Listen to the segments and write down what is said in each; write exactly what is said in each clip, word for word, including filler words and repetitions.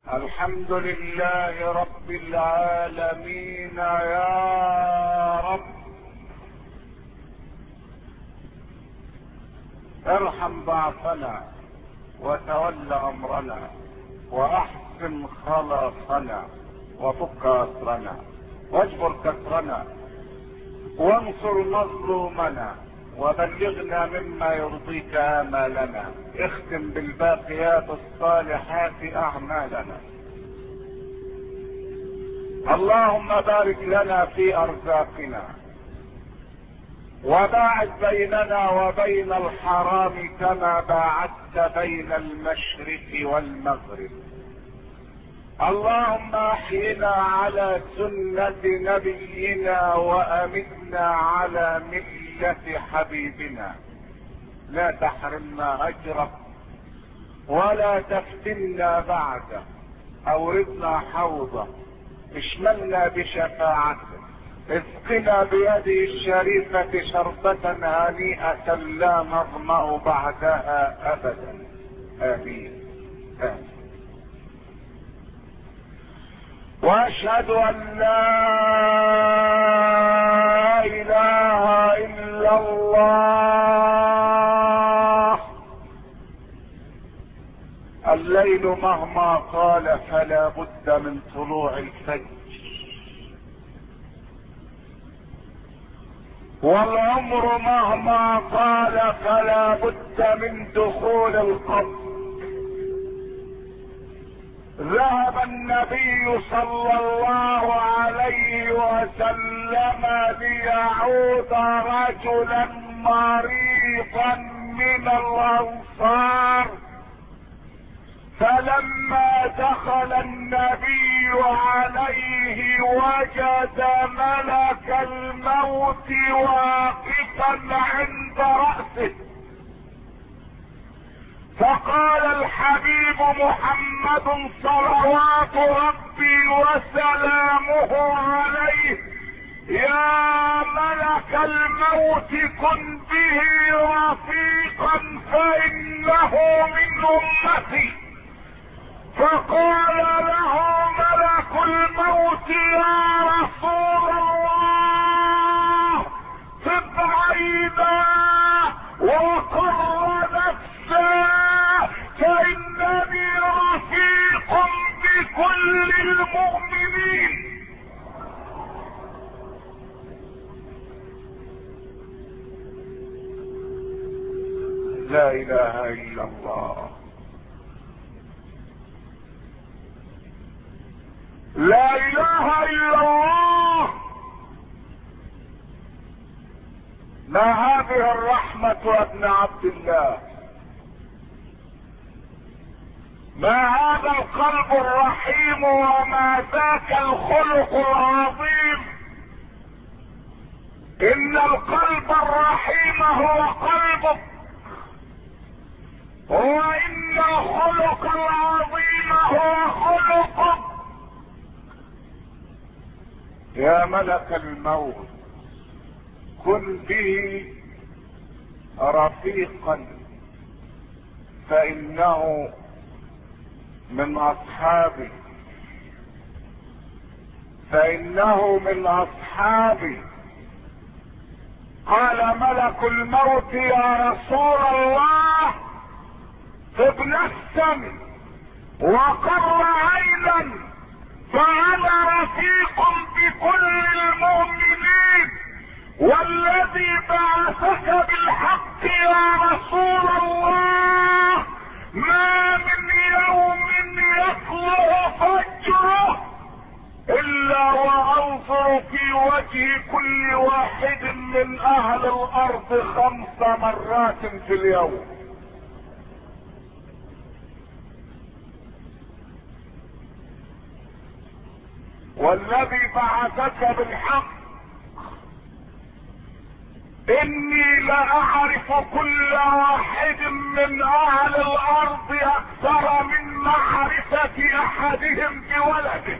الحمد لله رب العالمين يا رب. ارحم ضعفنا وتول امرنا واحسن خلاصنا وفك اسرنا واجبر كسرنا وانصر مظلومنا وبلغنا مما يرضيك امالنا. اختم بالباقيات الصالحات اعمالنا. اللهم بارك لنا في ارزاقنا وباعد بيننا وبين الحرام كما باعدت بين المشرق والمغرب. اللهم احينا على سنة نبينا وامتنا على ملة حبيبنا. لا تحرمنا اجره ولا تفتنا بعده. اوردنا حوضه اشملنا بشفاعته. اسقنا بيده الشريفة شربة هنيئة لا نظمأ بعدها ابدا. امين امين. واشهد ان لا اله الا الله. الليل مهما طال فلا بد من طلوع الفجر، والعمر مهما طال فلا بد من دخول القبر. ذهب النبي صلى الله عليه وسلم ليعود رجلا مريضا من الانصار، فلما دخل النبي عليه وجد ملك الموت واقفا عند رأسه، فقال الحبيب محمد صلوات ربي وسلامه عليه: يا ملك الموت كن به رفيقا فإنه من أمتي. فقال له ملك الموت: يا رسول الله طب عينا وقر نفسا فإنني رفيق بكل المؤمنين. لا اله الا الله. لا اله الا الله. ما هذه الرحمة يا ابن عبد الله؟ ما هذا القلب الرحيم وما ذاك الخلق العظيم؟ ان القلب الرحيم هو قلبك، وان الخلق العظيم هو خلقك. يا ملك الموت كن به رفيقا فانه من اصحابي فانه من اصحابي. قال ملك الموت: يا رسول الله طب نفسا وقر عينا فانا رفيق بكل المؤمنين، والذي بعثك بالحق يا رسول الله ما من يوم يطلع فجره الا وانظر في وجه كل واحد من اهل الارض خمس مرات في اليوم. والذي بعثك بالحق اني لاعرف كل واحد من اهل الارض اكثر من معرفة احدهم بولده.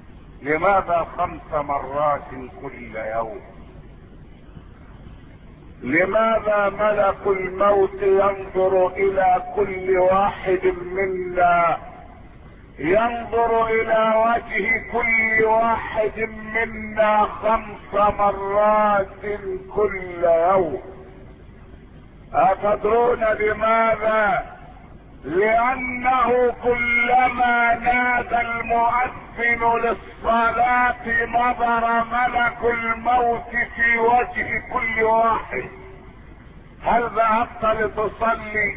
لماذا خمس مرات كل يوم؟ لماذا ملك الموت ينظر الى كل واحد منا، ينظر الى وجه كل واحد منا خمس مرات كل يوم؟ أتدرون لماذا؟ لأنه كلما نادى المؤذن للصلاة نظر ملك الموت في وجه كل واحد. هل ذهبت لتصلي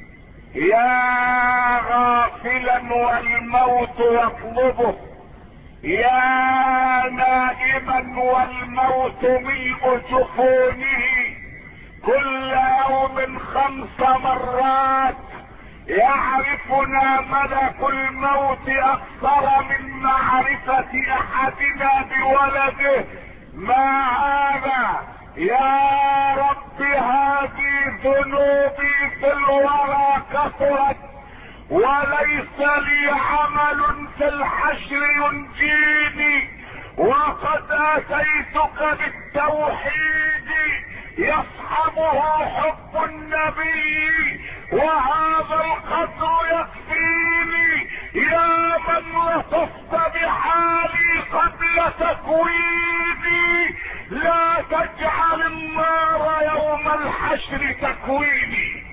يا غافلا والموت يطلبه، يا نائما والموت ملء جفونه، كل يوم خمس مرات يعرفنا ملك الموت اكثر من معرفة احدنا بولده. ما هذا يا رب؟ هذه ذنوبي في الورى كثرت، وليس لي عمل في الحشر ينجيني، وقد اتيتك بالتوحيد يصحبه حب النبي، وهذا القدر يكفيني. يا من لطفت بحالي قبل تكويني، لا تجعل النار يوم الحشر تكويني.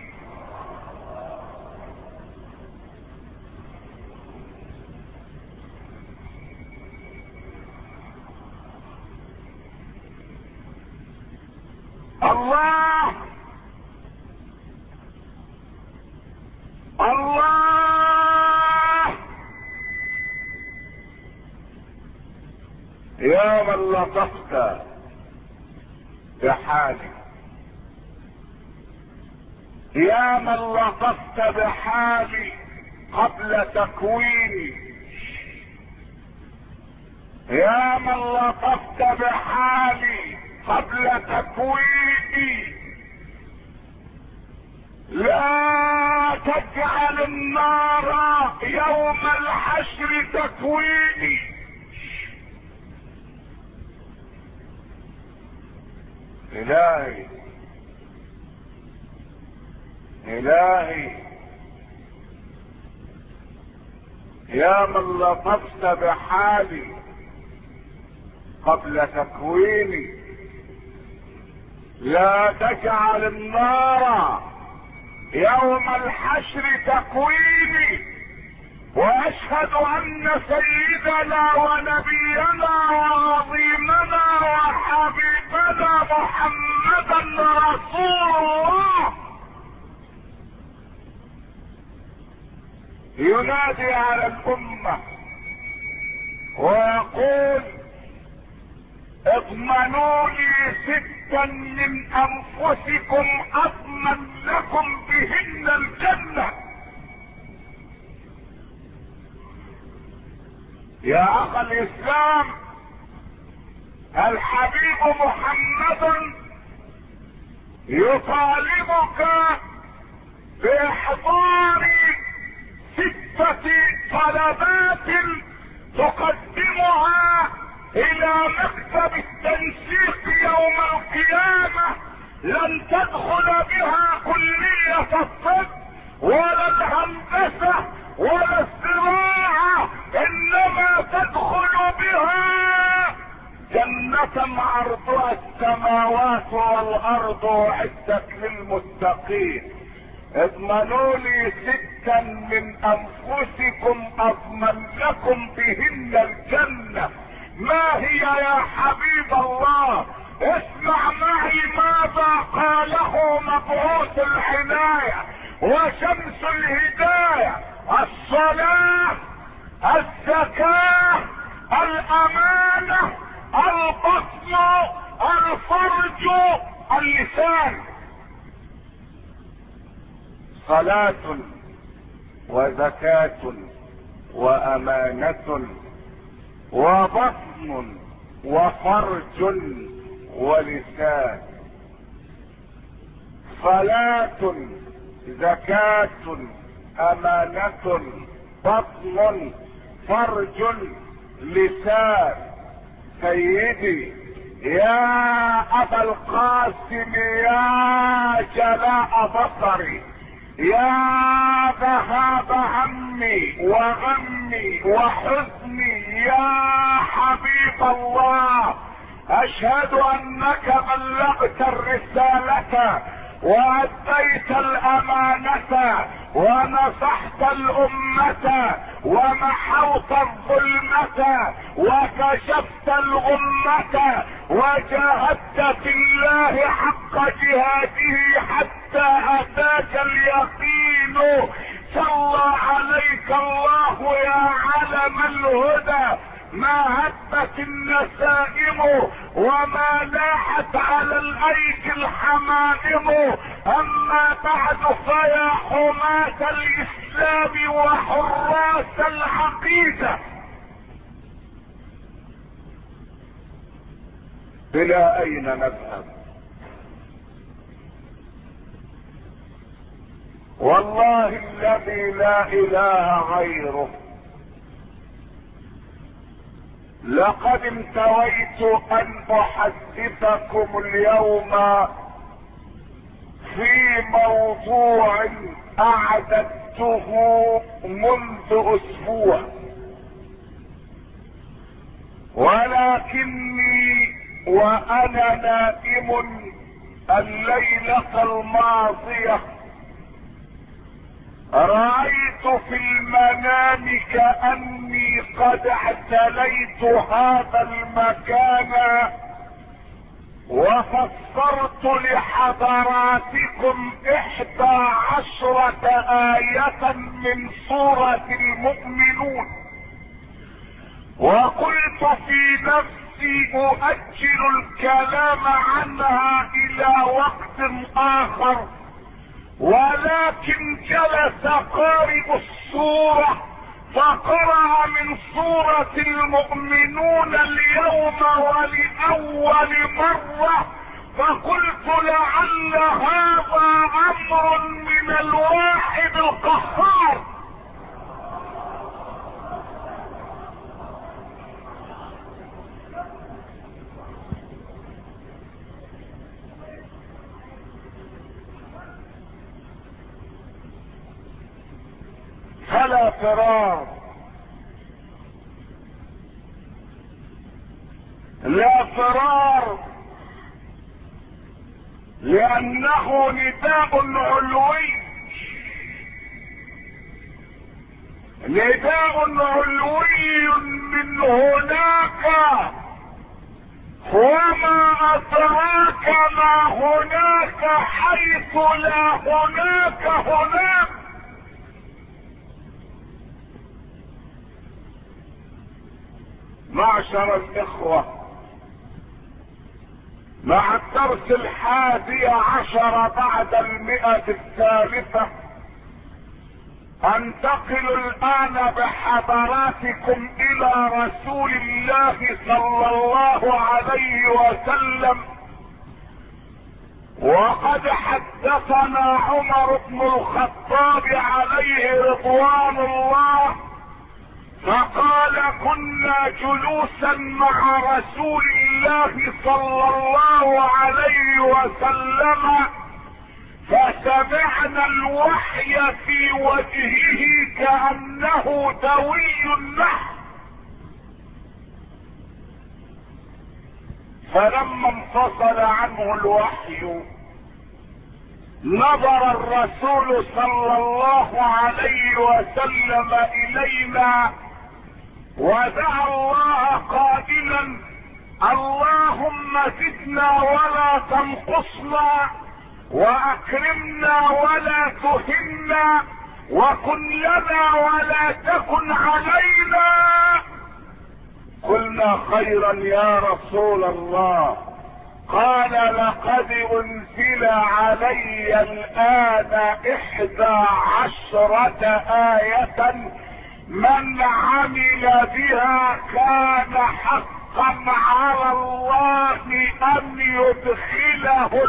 الله الله يا من لطفت بحالي، يا من لطفت بحالي قبل تكويني، يا من لطفت بحالي قبل تكويني، لا تجعل النار يوم الحشر تكويني. الهي الهي يا من لطفت بحالي قبل تكويني، لا تجعل النار يوم الحشر تكويني. واشهد ان سيدنا ونبينا وعظيمنا وحبيبنا محمدا رسول الله ينادي على الامه ويقول: اضمنوا لي ستا من انفسكم اضمن لكم بهن الجنة. يا اخ الاسلام، الحبيب محمد يطالبك باحضار ستة طلبات تقدمها الى مكتب التنسيق يوم القيامة، لن تدخل بها كلية الطب ولا الهندسة ولا الزراعة، انما تدخل بها جنة عرضها السماوات والارض اعدت للمتقين. اضمنوا لي ستا من انفسكم اضمن لكم بهن الجنة. ما هي يا حبيب الله؟ اسمع معي ماذا قاله مبعوث العناية وشمس الهداية: الصلاة، الزكاة، الامانة، البطن، الفرج، اللسان. صلاة وزكاة وامانة وبطن وفرج ولسان. صلاة، زكاة، امانة، بطن، فرج، لسان. سيدي يا ابا القاسم يا جلاء بصري، يا ذهاب همي وغمي وحزني، يا حبيب الله، اشهد انك بلغت الرسالة واديت الامانة ونصحت الامة ومحوت الظلمة وكشفت الغمة وجاهدت في الله حق جهاده حتى اتاك اليقين. صلى عليك الله يا علم الهدى، ما هبت النسائم وما لاحت على الايدي الحمائم. اما بعد فيا حماة الاسلام وحراس العقيدة، الى اين نذهب؟ والله الذي لا اله غيره لقد انتويت ان احدثكم اليوم في موضوع اعددته منذ اسبوع، ولكني وانا نائم الليلة الماضية رأيت في المنام كأني قد اعتليت هذا المكان وفسرت لحضراتكم احدى عشرة آية من سورة المؤمنون، وقلت في نفسي أؤجل الكلام عنها إلى وقت آخر، ولكن جلس قارئ السورة فقرأ من سورة المؤمنون اليوم ولأول مرة، فقلت لعل هذا أمر من الواحد القهار. فلا فرار، لا فرار، لانه نداء علوي، نداء علوي من هناك، وما ادراك ما هناك حيث لا هناك هناك. معشر الاخوة، مع الدرس الحادي عشر بعد المئة الثالثة انتقل الان بحضراتكم الى رسول الله صلى الله عليه وسلم. وقد حدثنا عمر بن الخطاب عليه رضوان الله فقال كنا جلوسا مع رسول الله صلى الله عليه وسلم فسمعنا الوحي في وجهه كأنه دوي النحل، فلما انفصل عنه الوحي نظر الرسول صلى الله عليه وسلم الينا ودعا الله قائلا اللهم زدنا ولا تنقصنا واكرمنا ولا تهنا وكن لنا ولا تكن علينا. قلنا خيرا يا رسول الله. قال لقد انزل علي الان احدى عشرة آية من عمل بها كان حقا على الله ان يدخله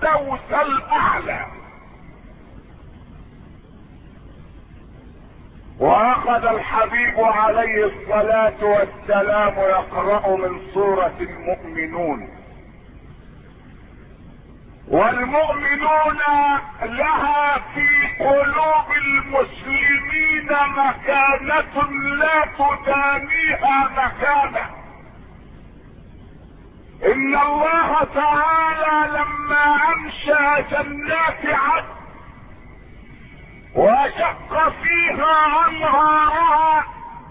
الفردوس الاعلى. واخذ الحبيب عليه الصلاة والسلام يقرأ من سورة المؤمنون. والمؤمنون لها في قلوب المسلمين مكانة لا تدانيها مكانة. ان الله تعالى لما انشأ جنات عدن وشق فيها انهارها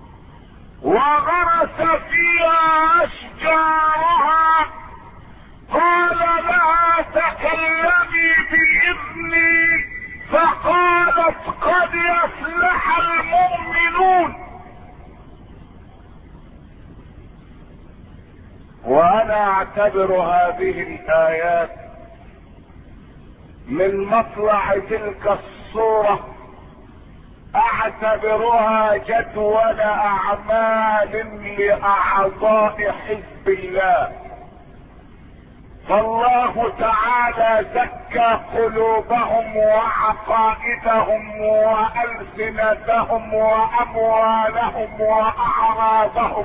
وغرس فيها اشجارها قال لها تكلمي باذني، فقالت قد يفلح المؤمنون. وانا اعتبر هذه الايات من مطلع تلك الصورة اعتبرها جدول اعمال لاعضاء حزب الله. فالله تعالى زكى قلوبهم وعقائدهم والسنتهم واموالهم واعراضهم.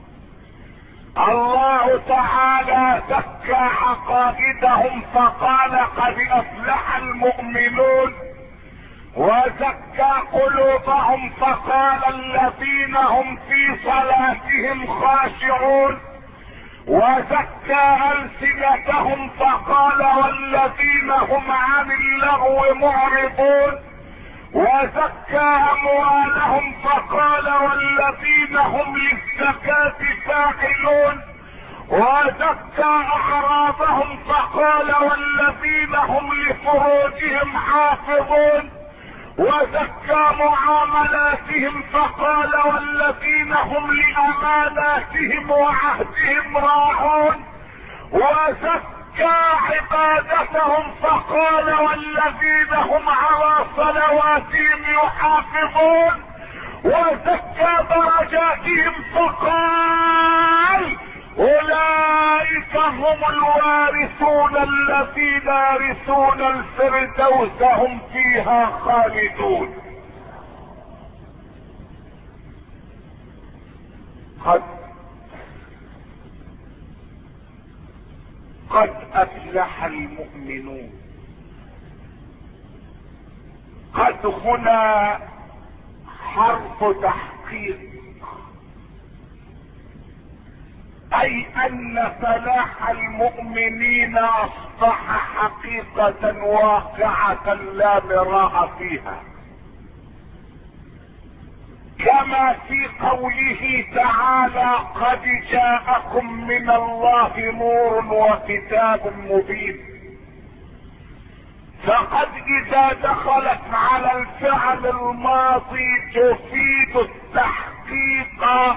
الله تعالى زكى عقائدهم فقال قد افلح المؤمنون، وزكى قلوبهم فقال الذين هم في صلاتهم خاشعون، وزكى ألسنتهم فقال والذين هم عن اللغو معرضون، وزكى أموالهم فقال والذين هم للزكاة فاعلون، وزكى أعراضهم فقال والذين هم لفروجهم حافظون، وزكى معاملاتهم فقال والذين هم لأماناتهم وعهدهم راعون، وزكى عبادتهم فقال والذين هم على صلواتهم يحافظون، وزكى درجاتهم فقال اولئك هم الوارثون الذين يرثون الفردوس هم فيها خالدون. قد قد افلح المؤمنون. قد هنا حرف تحقيق، اي ان فلاح المؤمنين اصبح حقيقة واقعة لا مراء فيها، كما في قوله تعالى قد جاءكم من الله نور وكتاب مبين. فقد اذا دخلت على الفعل الماضي تفيد التحقيق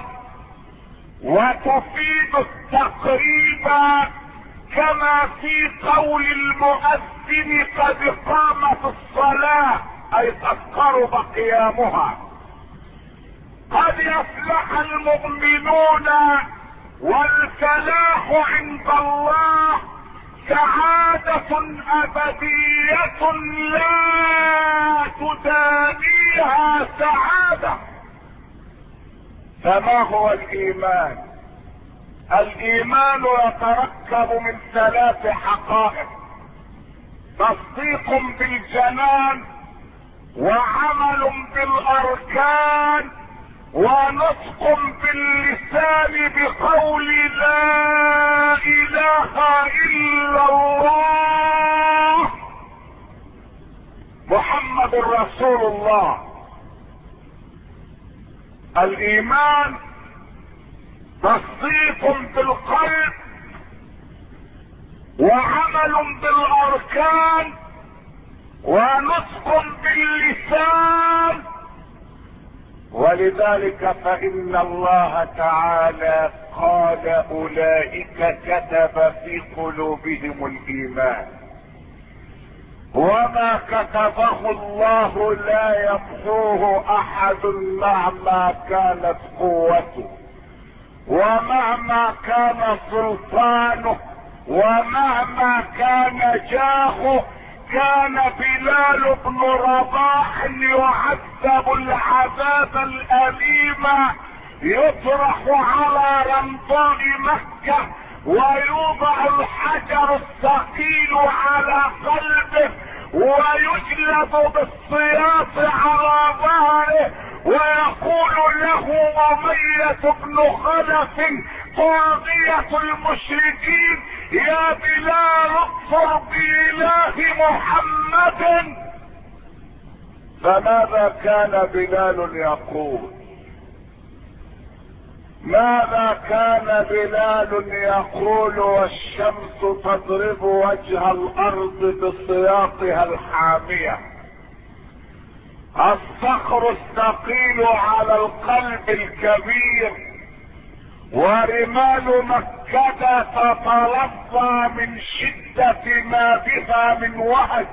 وتفيد التقريب، كما في قول المؤذن قد قامت الصلاة اي قد قرب قيامها. قد يفلح المؤمنون، والفلاح عند الله سعادة ابدية لا تدانيها سعادة. فما هو الايمان؟ الايمان يتركب من ثلاث حقائق: تصديق بالجنان، وعمل بالاركان، ونطق باللسان بقول لا اله الا الله محمد رسول الله. الايمان تصديق بالقلب، وعمل بالاركان، ونطق باللسان. ولذلك فإن الله تعالى قال أولئك كتب في قلوبهم الإيمان، وما كتبه الله لا يمحوه أحد مهما كانت قوته ومهما كان سلطانه ومهما كان جاهه. كان بلال بن رباح يعذب العذاب العذاب الأليم يطرح على رمضاء مكة ويوضع الحجر الثقيل على قلبه ويجلد بالسياط على ظهره ويقول له أمية بن خلف طاغية المشركين: يا بلال اكفر بإله محمد. فماذا كان بلال يقول؟ ماذا كان بلال يقول والشمس تضرب وجه الارض بسياطها الحامية؟ الصخر الثقيل على القلب الكبير ورمال مكة تتلظى من شدة ما بها من وهج،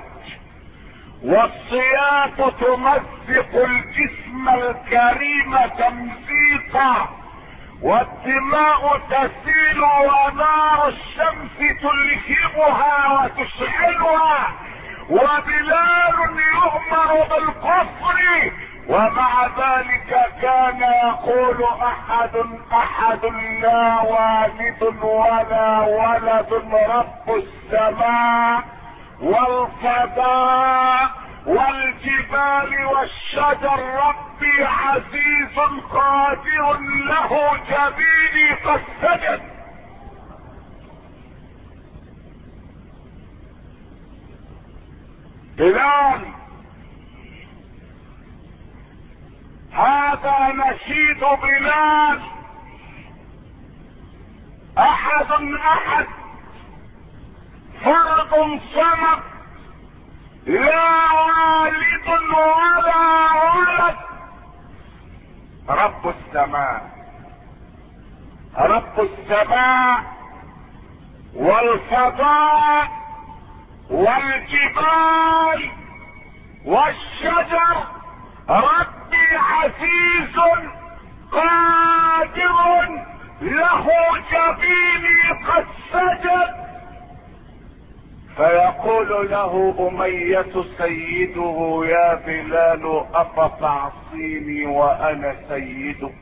والصياط تمزق الجسم الكريم تمزيقا، والدماء تسيل ونار الشمس تلهبها وتشعلها، وبلال يؤمر بالكفر ومع ذلك كان يقول: احد احد لا والد ولا ولد، رب السماء والفضاء والجبال والشجر، ربي عزيز قادر له جبيني قد سجد. بلال هذا نشيد بلال: احد احد فرد صمد لا والد ولا ولد، رب السماء رب السماء والفضاء والجبال والشجر، ربي عزيز قادر له جبيني قد سجد. فيقول له أمية سيده: يا بلال أفتعصيني وأنا سيدك؟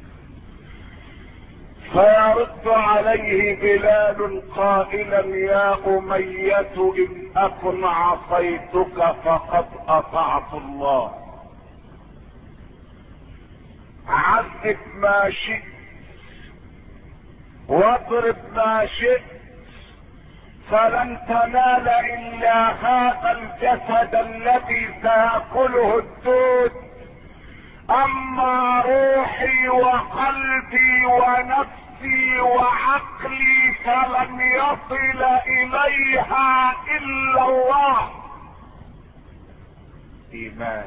فيرد عليه بلال قائلا: يا أمية إن أكن عصيتك فقد أطعت الله، عذب ما شئت واضرب ما شئت، فلن تنال الا هذا الجسد الذي سيأكله الدود، اما روحي وقلبي ونفسي وعقلي فلن يصل اليها الا الله. ايمان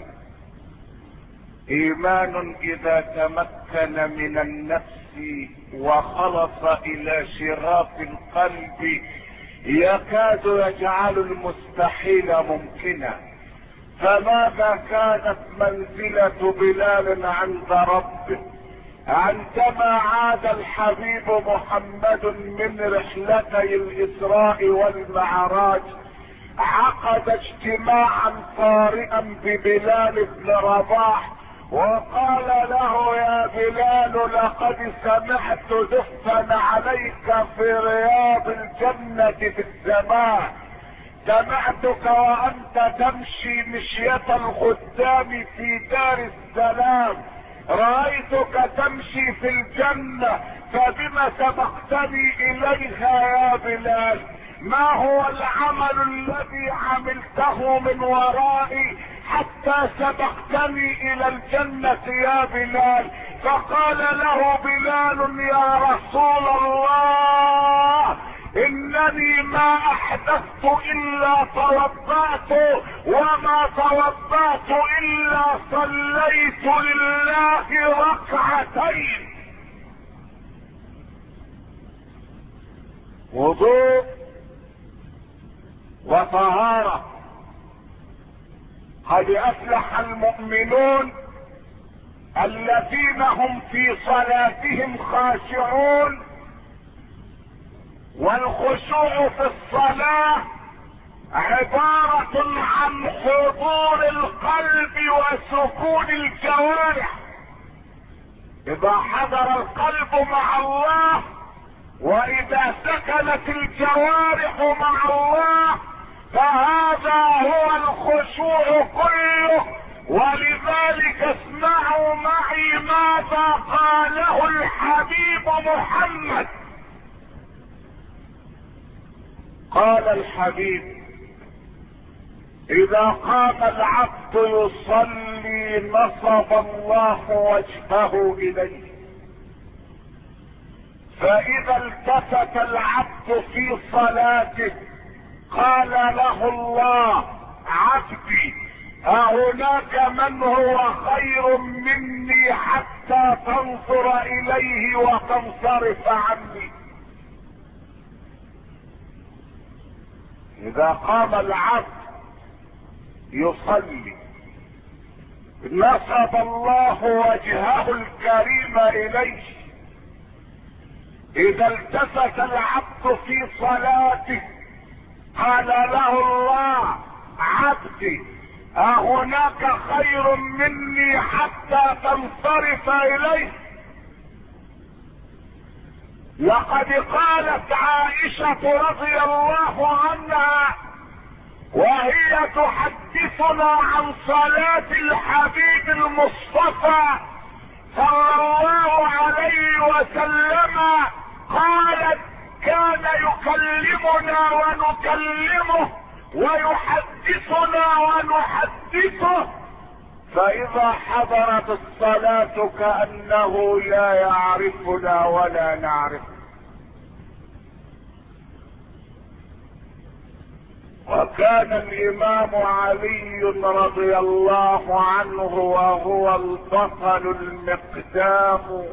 ايمان اذا تمكن من النفس وخلص الى شراف القلب يكاد يجعل المستحيل ممكنا. فماذا كانت منزلة بلال عند ربه عندما عاد الحبيب محمد من رحلتي الإسراء والمعراج؟ عقد اجتماعا طارئا ببلال بن رباح وقال له: يا بلال لقد سمعت دفا عليك في رياض الجنة في السماء، سمعتك وانت تمشي مشية الخدام في دار السلام، رأيتك تمشي في الجنة، فبما سبقتني اليها يا بلال؟ ما هو العمل الذي عملته من ورائي حتى سبقتني الى الجنة يا بلال؟ فقال له بلال: يا رسول الله، انني ما احدثت الا توضأت، وما توضأت الا صليت لله ركعتين. وضوء وطهارة. قد افلح المؤمنون الذين هم في صلاتهم خاشعون، والخشوع في الصلاة عبارة عن حضور القلب وسكون الجوارح. اذا حضر القلب مع الله واذا سكنت الجوارح مع الله فهذا هو الخشوع كله. ولذلك اسمعوا معي ماذا قاله الحبيب محمد. قال الحبيب: اذا قام العبد يصلي نصب الله وجهه اليه، فاذا التفت العبد في صلاته قال له الله: عبدي أهناك من هو خير مني حتى تنظر اليه وتنصرف عني؟ اذا قام العبد يصلي نصب الله وجهه الكريم اليه، اذا التفت العبد في صلاته قال له الله: عبدي أهناك خير مني حتى تنصرف اليه؟ لقد قالت عائشة رضي الله عنها وهي تحدثنا عن صلاة الحبيب المصطفى صلى الله عليه وسلم، قالت: كان يكلمنا ونكلمه ويحدثنا ونحدثه، فإذا حضرت الصلاة كأنه لا يعرفنا ولا نعرفه. وكان الإمام علي رضي الله عنه وهو البطل المقدام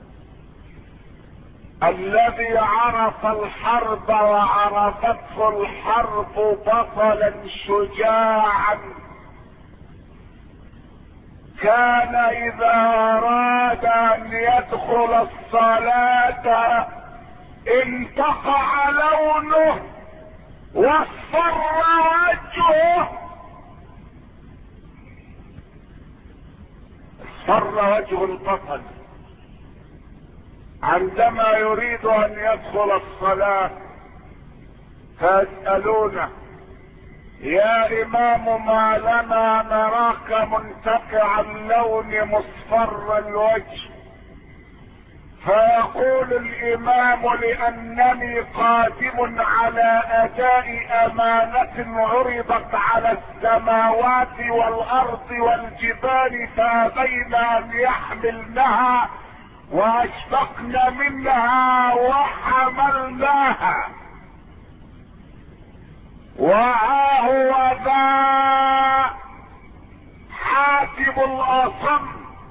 الذي عرف الحرب وعرفته الحرب بطلا شجاعا، كان اذا اراد ان يدخل الصلاة انتقع لونه واصفر وجهه، اصفر وجه البطل عندما يريد ان يدخل الصلاة، فيسألونه: يا امام ما لنا نراك منتقع اللون مصفر الوجه؟ فيقول الامام: لانني قادم على اداء امانة عرضت على السماوات والارض والجبال فابين ان يحملنها واشفقن منها وحملناها. وها هو ذا حاتم الاصم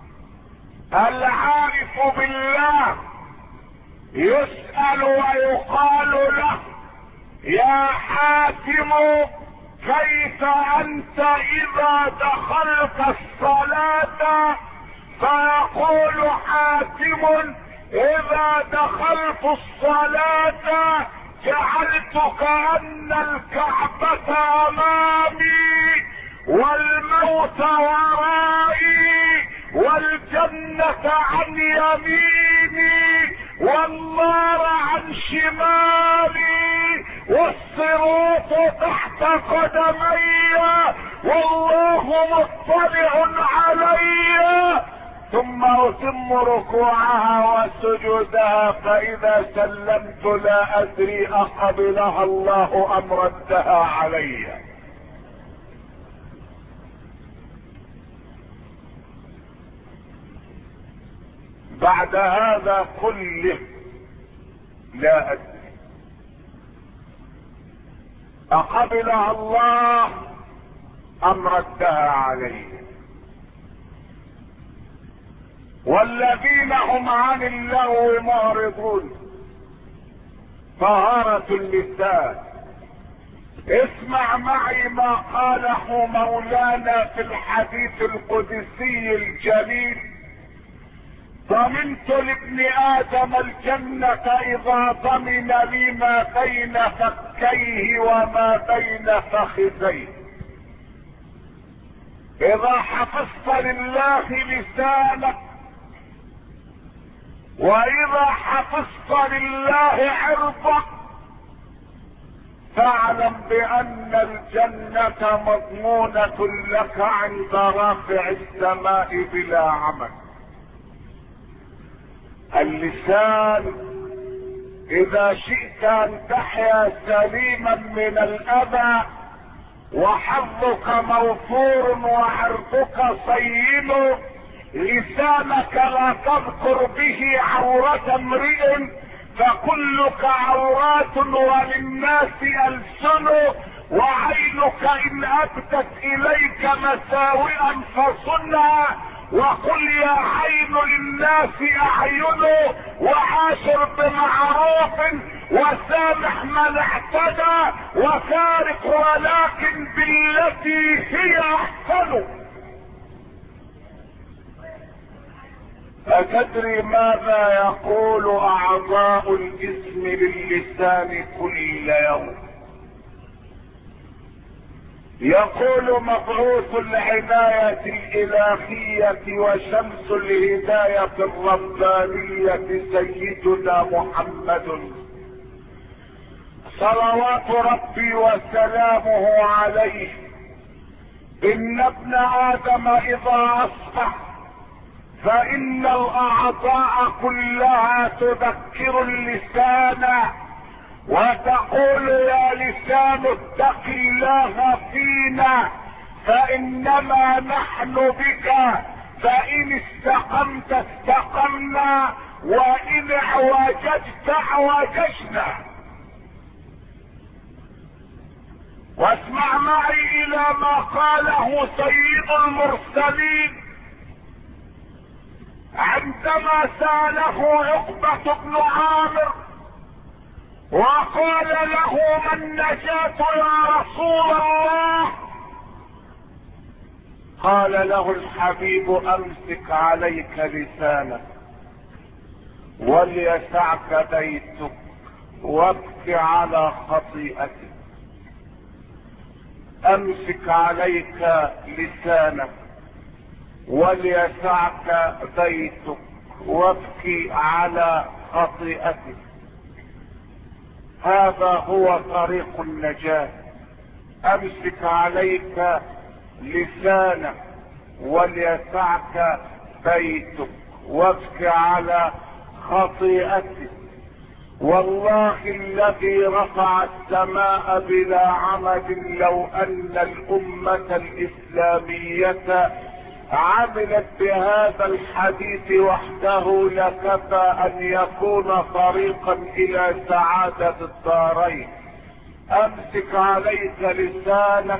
العارف بالله يسأل ويقال له: يا حاتم كيف انت اذا دخلت الصلاة؟ فيقول حاتم: اذا دخلت الصلاة جعلت كأن الكعبة امامي والموت ورائي والجنة عن يميني والنار عن شمالي والصراط تحت قدمي والله مطلع علي، ثم اتم ركوعها وسجودها، فاذا سلمت لا ادري اقبلها الله ام ردها علي. بعد هذا كله لا ادري اقبلها الله ام ردها علي. والذين هم عن اللغو معرضون طهارة اللسان. اسمع معي ما قاله مولانا في الحديث القدسي الجليل: ضمنت لابن ادم الجنة اذا ضمن لي ما بين فك فكيه وما بين فخذيه. اذا حفظت لله لسانك واذا حفظت لله عرضك فاعلم بان الجنة مضمونة لك عند رافع السماء بلا عمل. اللسان اذا شئت ان تحيا سليما من الاذى وحظك موفور وعرضك صين، لسانك لا تذكر به عورة امرئ فكلك عورات وللناس ألسن، وعينك ان ابدت اليك مساوئا فصنها، وقل يا عين للناس اعين، وعاشر بمعروف وسامح من اعتدى وفارق ولكن بالتي هي احسن. أتدري ماذا يقول اعضاء الجسم للسان كل يوم؟ يقول مبعوث العناية الالهية وشمس الهداية الربانية سيدنا محمد صلوات ربي وسلامه عليه: ان ابن ادم اذا اصبح فان الاعضاء كلها تذكر اللسان وتقول يا لسان اتق الله فينا فانما نحن بك، فان استقمت استقمنا وان اعوججت اعوججنا. واسمع معي الى ما قاله سيد المرسلين عندما سأله عقبة بن عامر وقال له: ما النجاة يا رسول الله؟ قال له الحبيب: امسك عليك لسانك وليسعك بيتك وابك على خطيئتك. امسك عليك لسانك وليسعك بيتك وابكي على خطيئتك. هذا هو طريق النجاة. امسك عليك لسانك وليسعك بيتك وابكي على خطيئتك. والله الذي رفع السماء بلا عمد لو ان الامة الاسلامية عملت بهذا الحديث وحده لكفى ان يكون طريقا الى سعادة الدارين. امسك عليك لسانك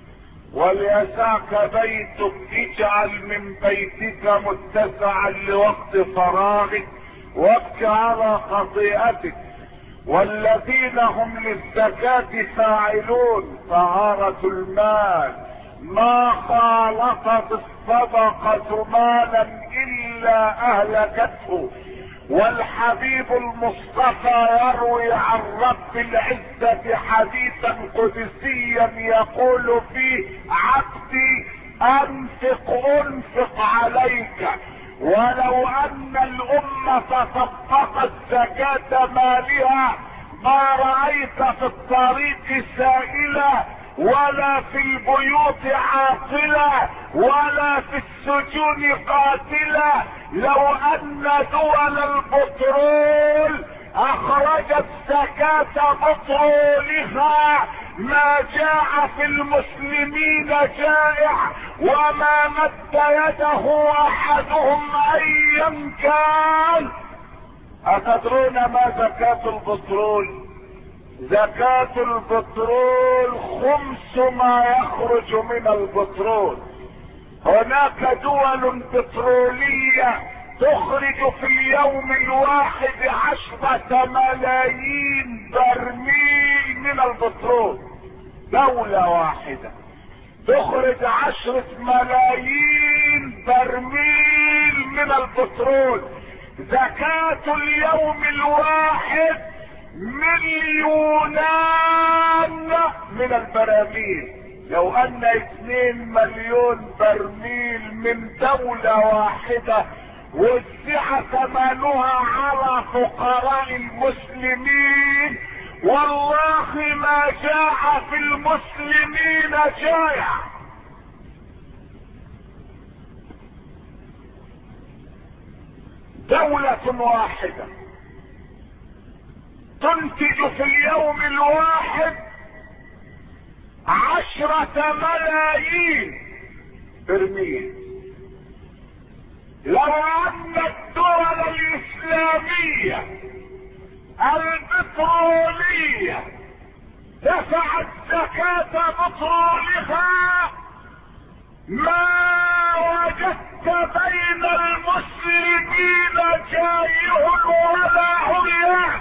وليسعك بيتك، اجعل من بيتك متسعا لوقت فراغك وابك على خطيئتك. والذين هم للزكاة فاعلون: طهارة المال، ما خالطت الصدقة مالا الا اهلكته. والحبيب المصطفى يروي عن رب العزة حديثا قدسيا يقول فيه: عبدي انفق انفق عليك. ولو ان الامة طبقت زكاة مالها ما رأيت في الطريق سائلة ولا في البيوت عاطلة ولا في السجون قاتلة. لو ان دول البترول اخرجت زكاة بترولها ما جاء في المسلمين جائع وما مد يده احدهم ايا كان. اتدرون ما زكاة البترول؟ زكاة البترول خمس ما يخرج من البترول. هناك دول بترولية تخرج في اليوم الواحد عشرة ملايين برميل من البترول. دولة واحدة تخرج عشرة ملايين برميل من البترول. زكاة اليوم الواحد مليونان من البراميل. لو ان اتنين مليون برميل من دولة واحدة وزع ثمنها على فقراء المسلمين، والله ما جاء في المسلمين جائع. دولة واحدة تنتج في اليوم الواحد عشرة ملايين برميل. لو ان الدول الاسلامية البترولية دفعت زكاة بترولها ما وجدت بين المسلمين جائع ولا عريان.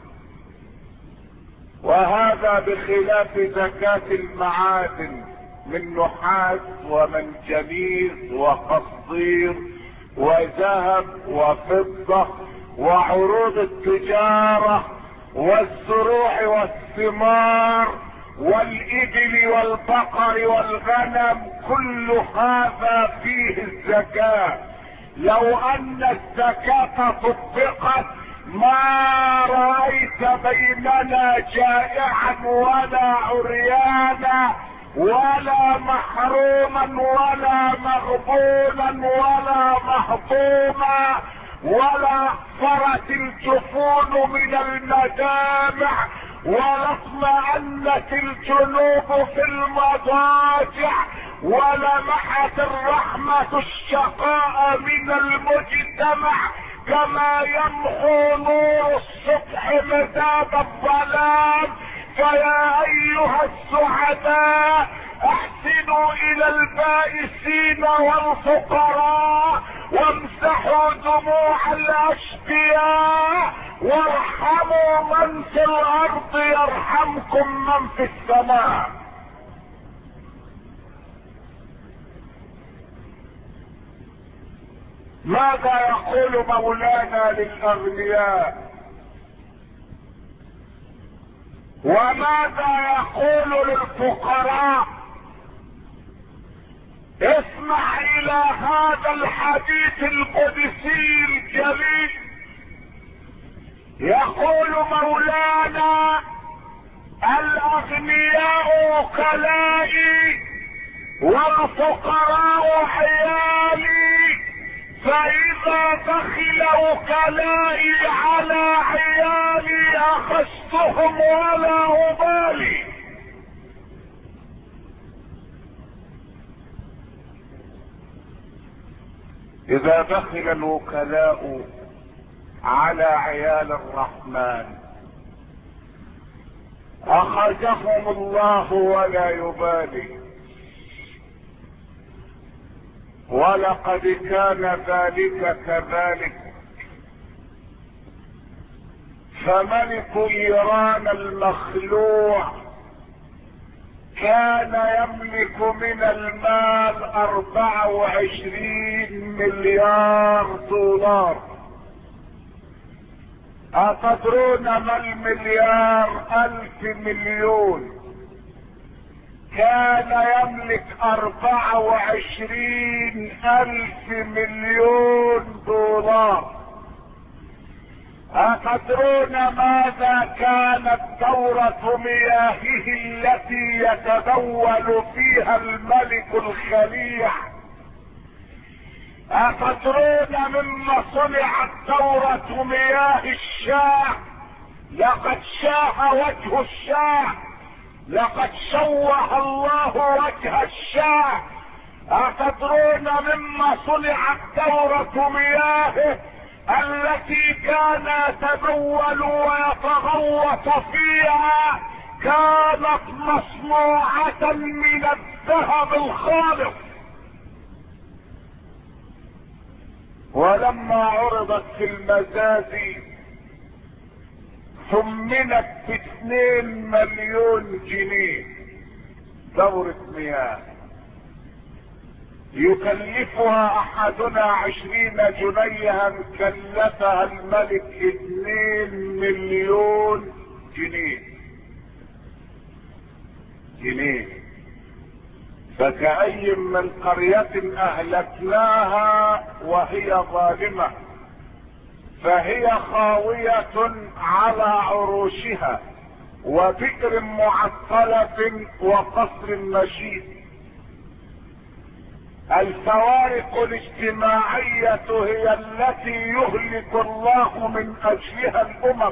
وهذا بخلاف زكاة المعادن من نحاس ومنجنيز وقصدير وذهب وفضة وعروض التجارة والزروع والثمار والإبل والبقر والغنم، كل هذا فيه الزكاة. لو أن الزكاة طبقت ما رأيت بيننا جائعا ولا عريانا ولا محروما ولا مغبونا ولا مهضوما ولا احفرت الجفون من المدامع ولا اطمأنت الجنوب في المضاجع ولمحت الرحمة الشقاء من المجتمع كما يمحو نور الصبح مداد الظلام. فيا ايها السعداء احسنوا الى البائسين والفقراء وامسحوا دموع الاشقياء وارحموا من في الارض يرحمكم من في السماء. ماذا يقول مولانا للاغنياء وماذا يقول للفقراء؟ اسمع الى هذا الحديث القدسي الجليل. يقول مولانا الاغنياء وكلائي والفقراء عيالي، فاذا بخل وكلائي على عيالي اخذتهم ولا ابالي. اذا بخل الوكلاء على عيال الرحمن اخذهم الله ولا يبالي. ولقد كان ذلك كذلك. فملك ايران المخلوع كان يملك من المال اربعة وعشرين مليار دولار. اتدرون ما المليار؟ الف مليون. كان يملك اربعة وعشرين الف مليون دولار. اتدرون ماذا كانت دورة مياهه التي يتبول فيها الملك الخليع؟ اتدرون مما صنعت دورة مياه الشاه؟ لقد شاه وجه الشاه، لقد شوه الله وجه الشاه. اتدرون مما صنعت دورة مياهه التي كان يتبول ويتغوط فيها؟ كانت مصنوعة من الذهب الخالص. ولما عرضت في المزازي ثمنت باثنين مليون جنيه دورة مياه، يكلفها احدنا عشرين جنيها، كلفها الملك اثنين مليون جنيه جنيه فكأي من قرية اهلكناها وهي ظالمة فهي خاوية على عروشها وبئر معطلة وقصر مشيد. الفوارق الاجتماعية هي التي يهلك الله من اجلها الامم.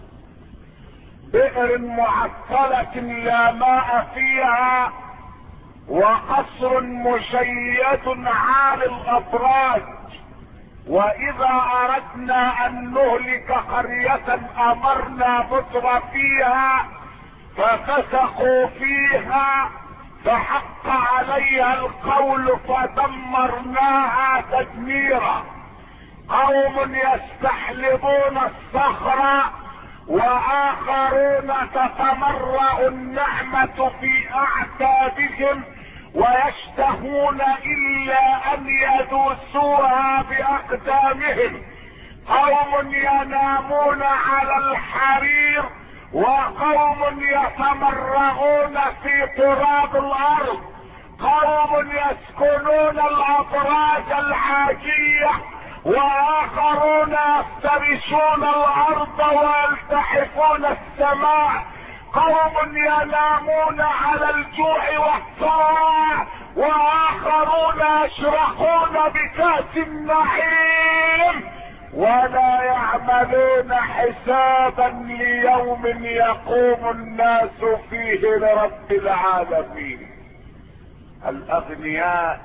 بئر معطلة لا ماء فيها وقصر مشيد عالي الابراج. واذا اردنا ان نهلك قرية امرنا متر فيها ففسقوا فيها فحق عليها القول فدمرناها تدميرا. قوم يستحلبون الصخر واخرون تتمرأ النعمة في اعتابهم ويشتهون الا ان يدوسوها باقدامهم. قوم ينامون على الحرير وقوم يتمرغون في تراب الارض. قوم يسكنون الابراج الحاجية واخرون يفترشون الارض ويلتحفون السماء. قوم ينامون على الجوع والصراع واخرون يشرحون بكأس النعيم ولا يعملون حسابا ليوم يقوم الناس فيه لرب العالمين. الاغنياء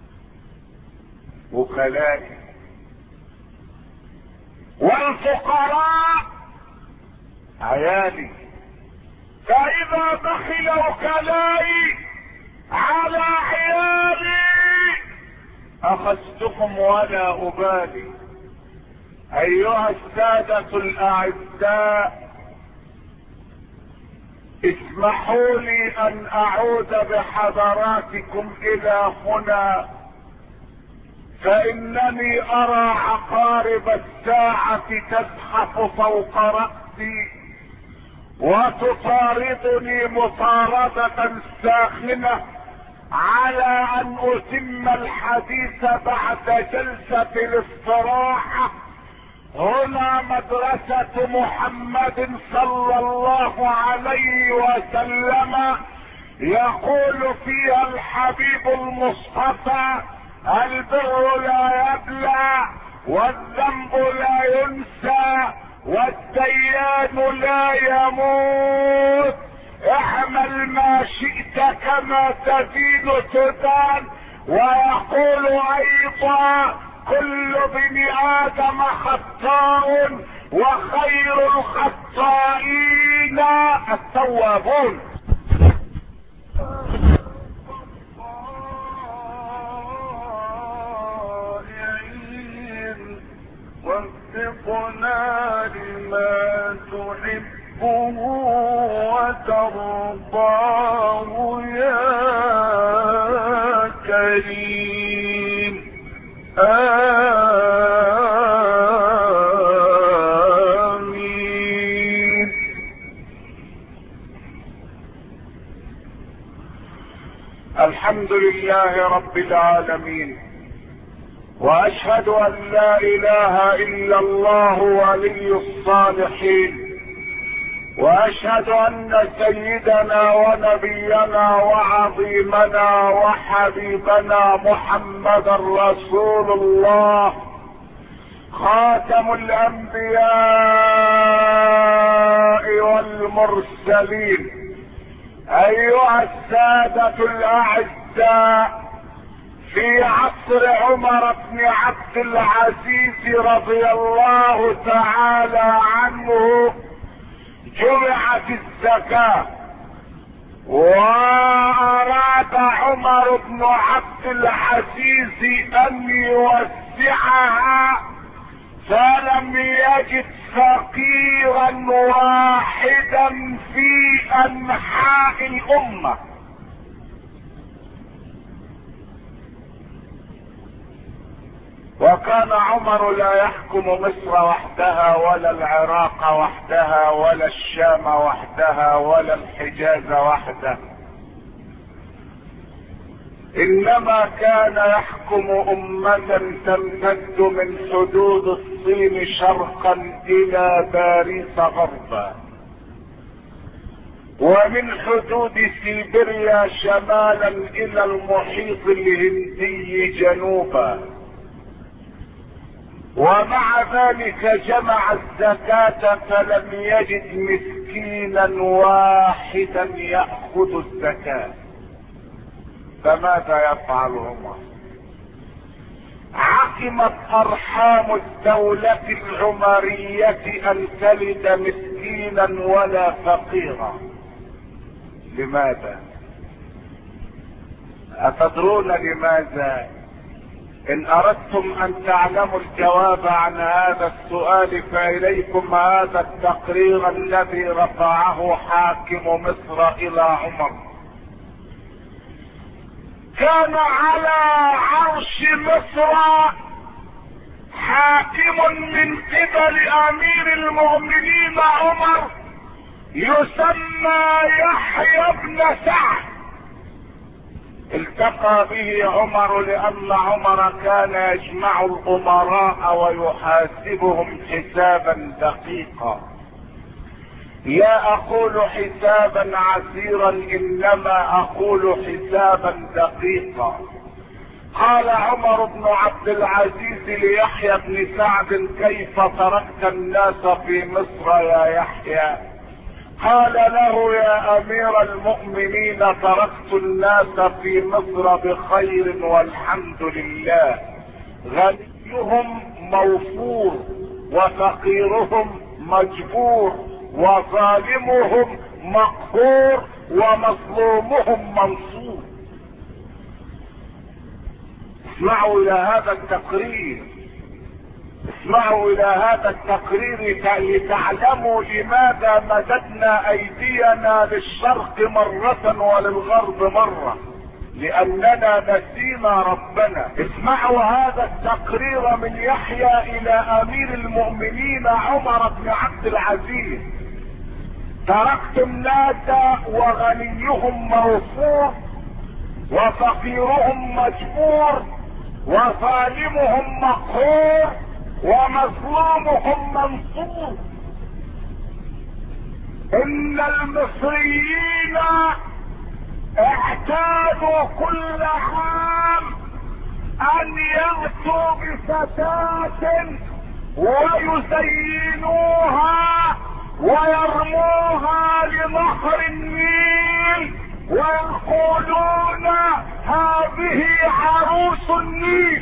وكلاء والفقراء عيالي. فاذا بخل وكلائي على عيالي اخذتكم ولا ابالي. ايها السادة الاعزاء اسمحوا لي ان اعود بحضراتكم الى هنا فانني ارى عقارب الساعة تزحف فوق رأسي وتطاردني مطاردة ساخنة على ان اتم الحديث بعد جلسة الاستراحة. هنا مدرسة محمد صلى الله عليه وسلم يقول فيها الحبيب المصطفى: البر لا يبلى والذنب لا ينسى والديان لا يموت. اعمل ما شئت كما تدين تدان. ويقول ايضا: كل ابن ادم خطاء وخير الخطائين التوابون. وفقنا لما تحبه وترضاه يا كريم. آمين. الحمد لله رب العالمين، واشهد ان لا اله الا الله ولي الصالحين، واشهد ان سيدنا ونبينا وعظيمنا وحبيبنا محمدا رسول الله خاتم الانبياء والمرسلين. ايها السادة الاعزاء، في عصر عمر بن عبد العزيز رضي الله تعالى عنه جمعت الزكاة، واراد عمر بن عبد العزيز ان يوسعها فلم يجد فقيرا واحدا في انحاء الامة. وكان عمر لا يحكم مصر وحدها ولا العراق وحدها ولا الشام وحدها ولا الحجاز وحده، انما كان يحكم امة تمتد من حدود الصين شرقا الى باريس غربا، ومن حدود سيبيريا شمالا الى المحيط الهندي جنوبا، ومع ذلك جمع الزكاة فلم يجد مسكينا واحدا يأخذ الزكاة. فماذا يفعل عمر؟ عقمت ارحام الدولة العمرية ان تلد مسكينا ولا فقيرا. لماذا؟ اتدرون لماذا؟ ان اردتم ان تعلموا الجواب عن هذا السؤال فاليكم هذا التقرير الذي رفعه حاكم مصر الى عمر. كان على عرش مصر حاكم من قبل امير المؤمنين عمر يسمى يحيى بن سعد. التقى به عمر لان عمر كان يجمع الامراء ويحاسبهم حسابا دقيقا. لا اقول حسابا عسيرا انما اقول حسابا دقيقا. قال عمر بن عبد العزيز ليحيى بن سعد: كيف تركت الناس في مصر يا يحيى؟ قال له: يا امير المؤمنين تركت الناس في مصر بخير والحمد لله، غنيهم موفور وفقيرهم مجبور وظالمهم مقهور ومظلومهم منصور. اسمعوا الى هذا التقرير، اسمعوا الى هذا التقرير لتعلموا لماذا مددنا ايدينا للشرق مرة وللغرب مرة، لاننا نسينا ربنا. اسمعوا هذا التقرير من يحيى الى امير المؤمنين عمر بن عبد العزيز: تركت الناس وغنيهم موفور وفقيرهم مجبور وظالمهم مقهور ومظلومهم منصور. ان المصريين اعتادوا كل عام ان يأتوا بفتاة ويزينوها ويرموها لنهر النيل ويقولون هذه عروس النيل،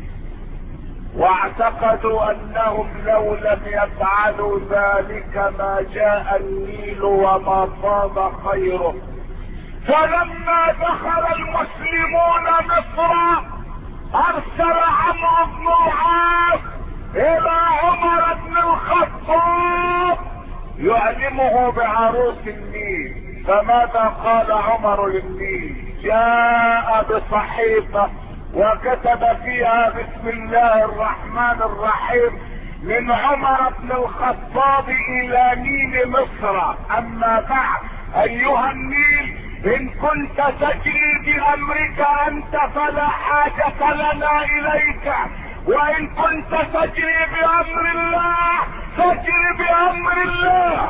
واعتقدوا انهم لو لم يفعلوا ذلك ما جاء النيل وما طاب خيره. فلما دخل المسلمون مصر ارسل عمرو بن العاص الى عمر بن الخطاب يعلمه بعروس النيل. فماذا قال عمر للنيل؟ جاء بصحيفة وكتب فيها: بسم الله الرحمن الرحيم، من عمر بن الخطاب الى نيل مصر. اما بعد ايها النيل، ان كنت تجري بامرك انت فلا حاجة لنا اليك، وان كنت تجري بامر الله فاجري بامر الله.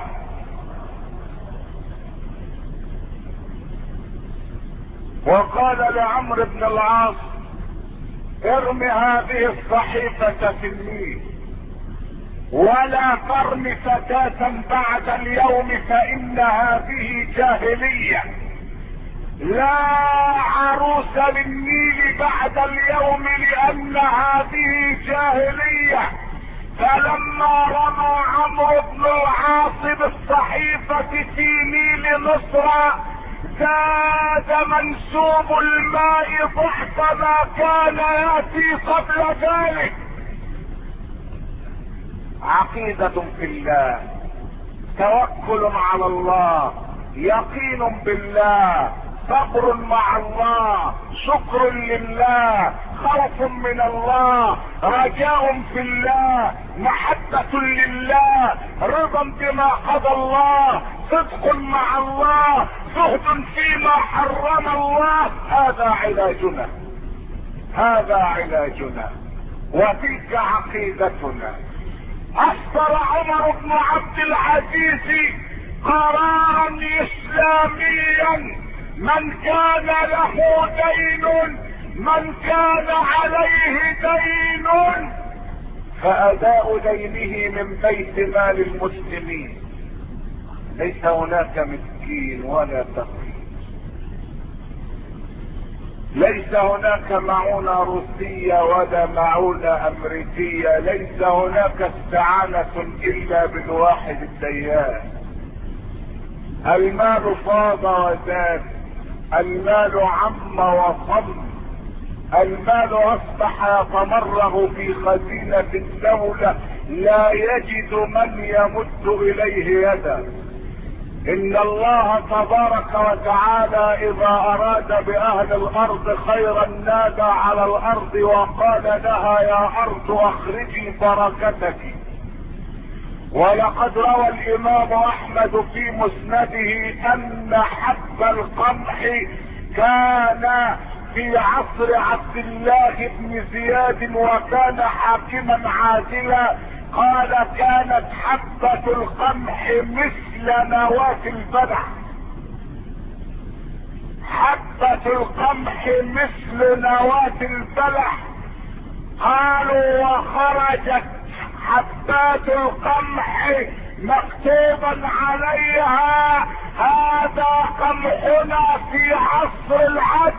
وقال لعمرو بن العاص: ارم هذه الصحيفة في النيل، ولا ترم فتاة بعد اليوم فإن هذه جاهلية، لا عروس للنيل بعد اليوم لأن هذه جاهلية. فلما رمى عمرو بن العاص بالصحيفة في نيل مصر زاد منسوب الماء ضعف ما كان يأتي قبل ذلك. عقيدة في الله، توكل على الله، يقين بالله، صبر مع الله، شكر لله، خوف من الله، رجاء في الله، محبة لله، رضا بما قضى الله، صدق مع الله، زهد فيما حرم الله. هذا علاجنا، هذا علاجنا، وتلك عقيدتنا. اصدر عمر بن عبد العزيز قرارا اسلاميا: من كان له دين، من كان عليه دين فاداء دينه من بيت مال المسلمين. ليس هناك مسكين ولا فقير، ليس هناك معونة روسية ولا معونة امريكية، ليس هناك استعانة الا بالواحد الديان. المال فاض وزاد، المال عم وصم، المال اصبح يتمرغ في خزينة الدولة، لا يجد من يمد اليه يدا. ان الله تبارك وتعالى اذا اراد باهل الارض خيرا نادى على الارض وقال لها: يا ارض اخرجي بركتك. ولقد روى الامام احمد في مسنده ان حب القمح كان في عصر عبد الله بن زياد وكان حاكما عادلا، قال: كانت حبة القمح مثل نواة البلح، حبة القمح مثل نواة البلح. قالوا: وخرجت حبات القمح مكتوبا عليها: هذا قمحنا في عصر العد،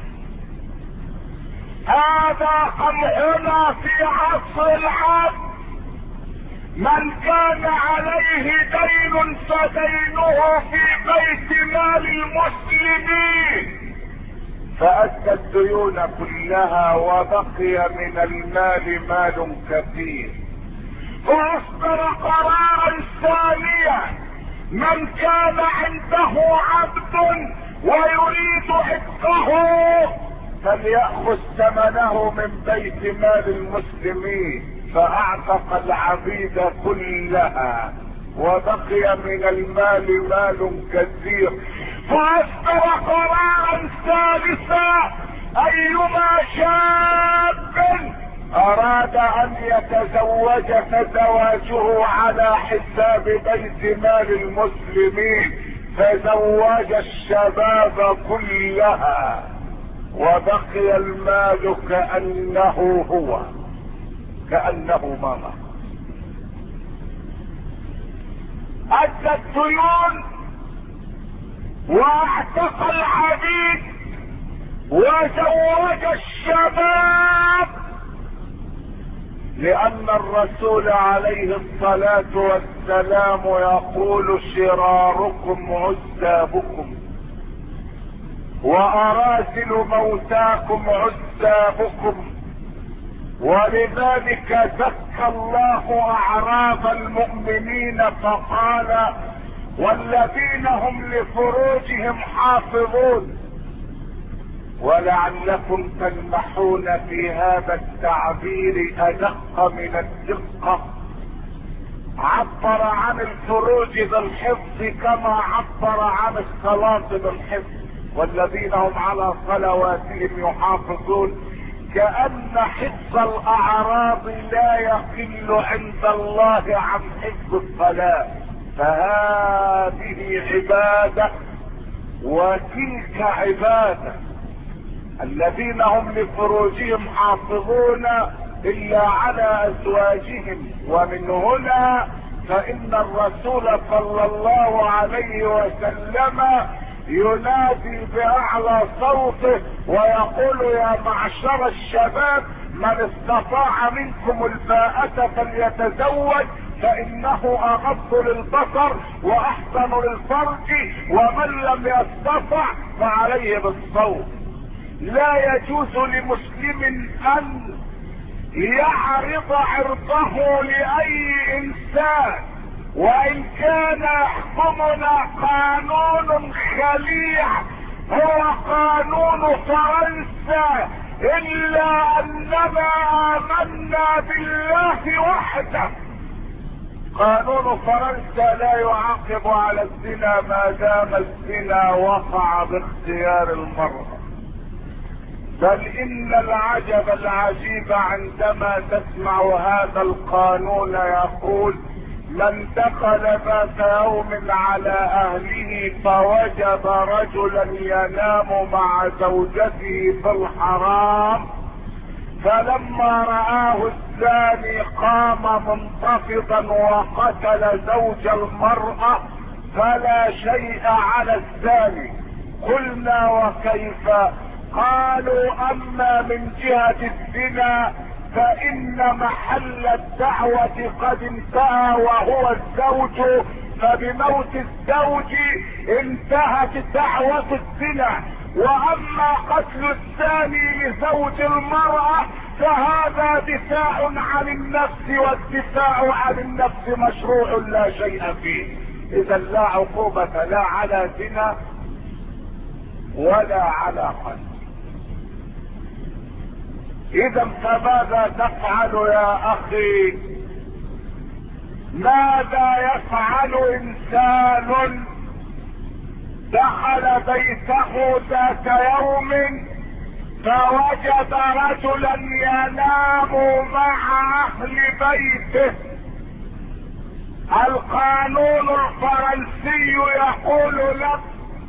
هذا قمحنا في عصر العد. من كان عليه دين فدينه في بيت مال المسلمين، فأدى الديون كلها وبقي من المال مال كثير. فأصدر قرارا ثانيا: من كان عنده عبد ويريد عتقه فليأخذ ثمنه من بيت مال المسلمين، فاعتق العبيد كلها وبقي من المال مال كثير. فاصدر قرارا ثالثا: ايما شاب اراد ان يتزوج فزواجه على حساب بيت مال المسلمين، فزوج الشباب كلها وبقي المال كأنه هو، كأنه ماما. أدى الديون واعتق العبيد وزوج الشباب، لأن الرسول عليه الصلاة والسلام يقول: شراركم عزابكم وأراسل موتاكم عزابكم. ولذلك زكى الله اعراض المؤمنين فقال: والذين هم لفروجهم حافظون. ولعلكم تلمحون في هذا التعبير ادق من الدقة، عبر عن الفروج بالحفظ كما عبر عن الصلاة بالحفظ. والذين هم على صلواتهم يحافظون، كأن حفظ الاعراض لا يقل عند الله عن حفظ الصلاة. فهذه عبادة وتلك عبادة. الذين هم لفروجهم حافظون الا على ازواجهم. ومن هنا فان الرسول صلى الله عليه وسلم ينادي باعلى صوته ويقول: يا معشر الشباب، من استطاع منكم الباءة فليتزوج فانه اغض للبصر واحسن للفرج، ومن لم يستطع فعليه بالصوم. لا يجوز لمسلم ان يعرض عرضه لاي انسان، وان كان يحكمنا قانون خليع هو قانون فرنسا الا اننا امنا بالله وحده. قانون فرنسا لا يعاقب على الزنا ما دام الزنا وقع باختيار المرأة، بل ان العجب العجيب عندما تسمع هذا القانون يقول: من دخل ذات يوم على اهله فوجد رجلا ينام مع زوجته في الحرام، فلما رآه الزاني قام منتفضا وقتل زوج المرأة فلا شيء على الزاني. قلنا: وكيف؟ قالوا: اما من جهة الزنا فان محل الدعوة قد انتهى وهو الزوج، فبموت الزوج انتهت دعوة الزنا، واما قتل الثاني لزوج المرأة فهذا دفاع عن النفس، والدفاع عن النفس مشروع لا شيء فيه. اذا لا عقوبة لا على زنا ولا على قتل. اذا فماذا تفعل يا اخي؟ ماذا يفعل انسان دخل بيته ذات يوم فوجد رجلا ينام مع اهل بيته؟ القانون الفرنسي يقول لك: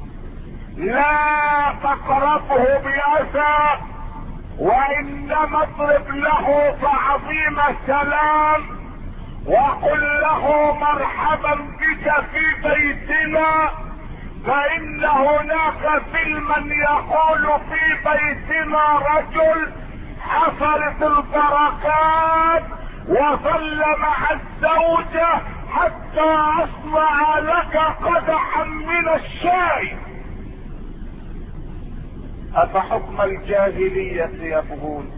لا تقربه بأذى، وانما اضرب له تعظيم السلام وقل له مرحبا بك في بيتنا، فان هناك فيلما يقول في بيتنا رجل حصلت البركات وظل مع الزوجة حتى اصنع لك قدحا من الشاي. افحكم الجاهلية يبغون؟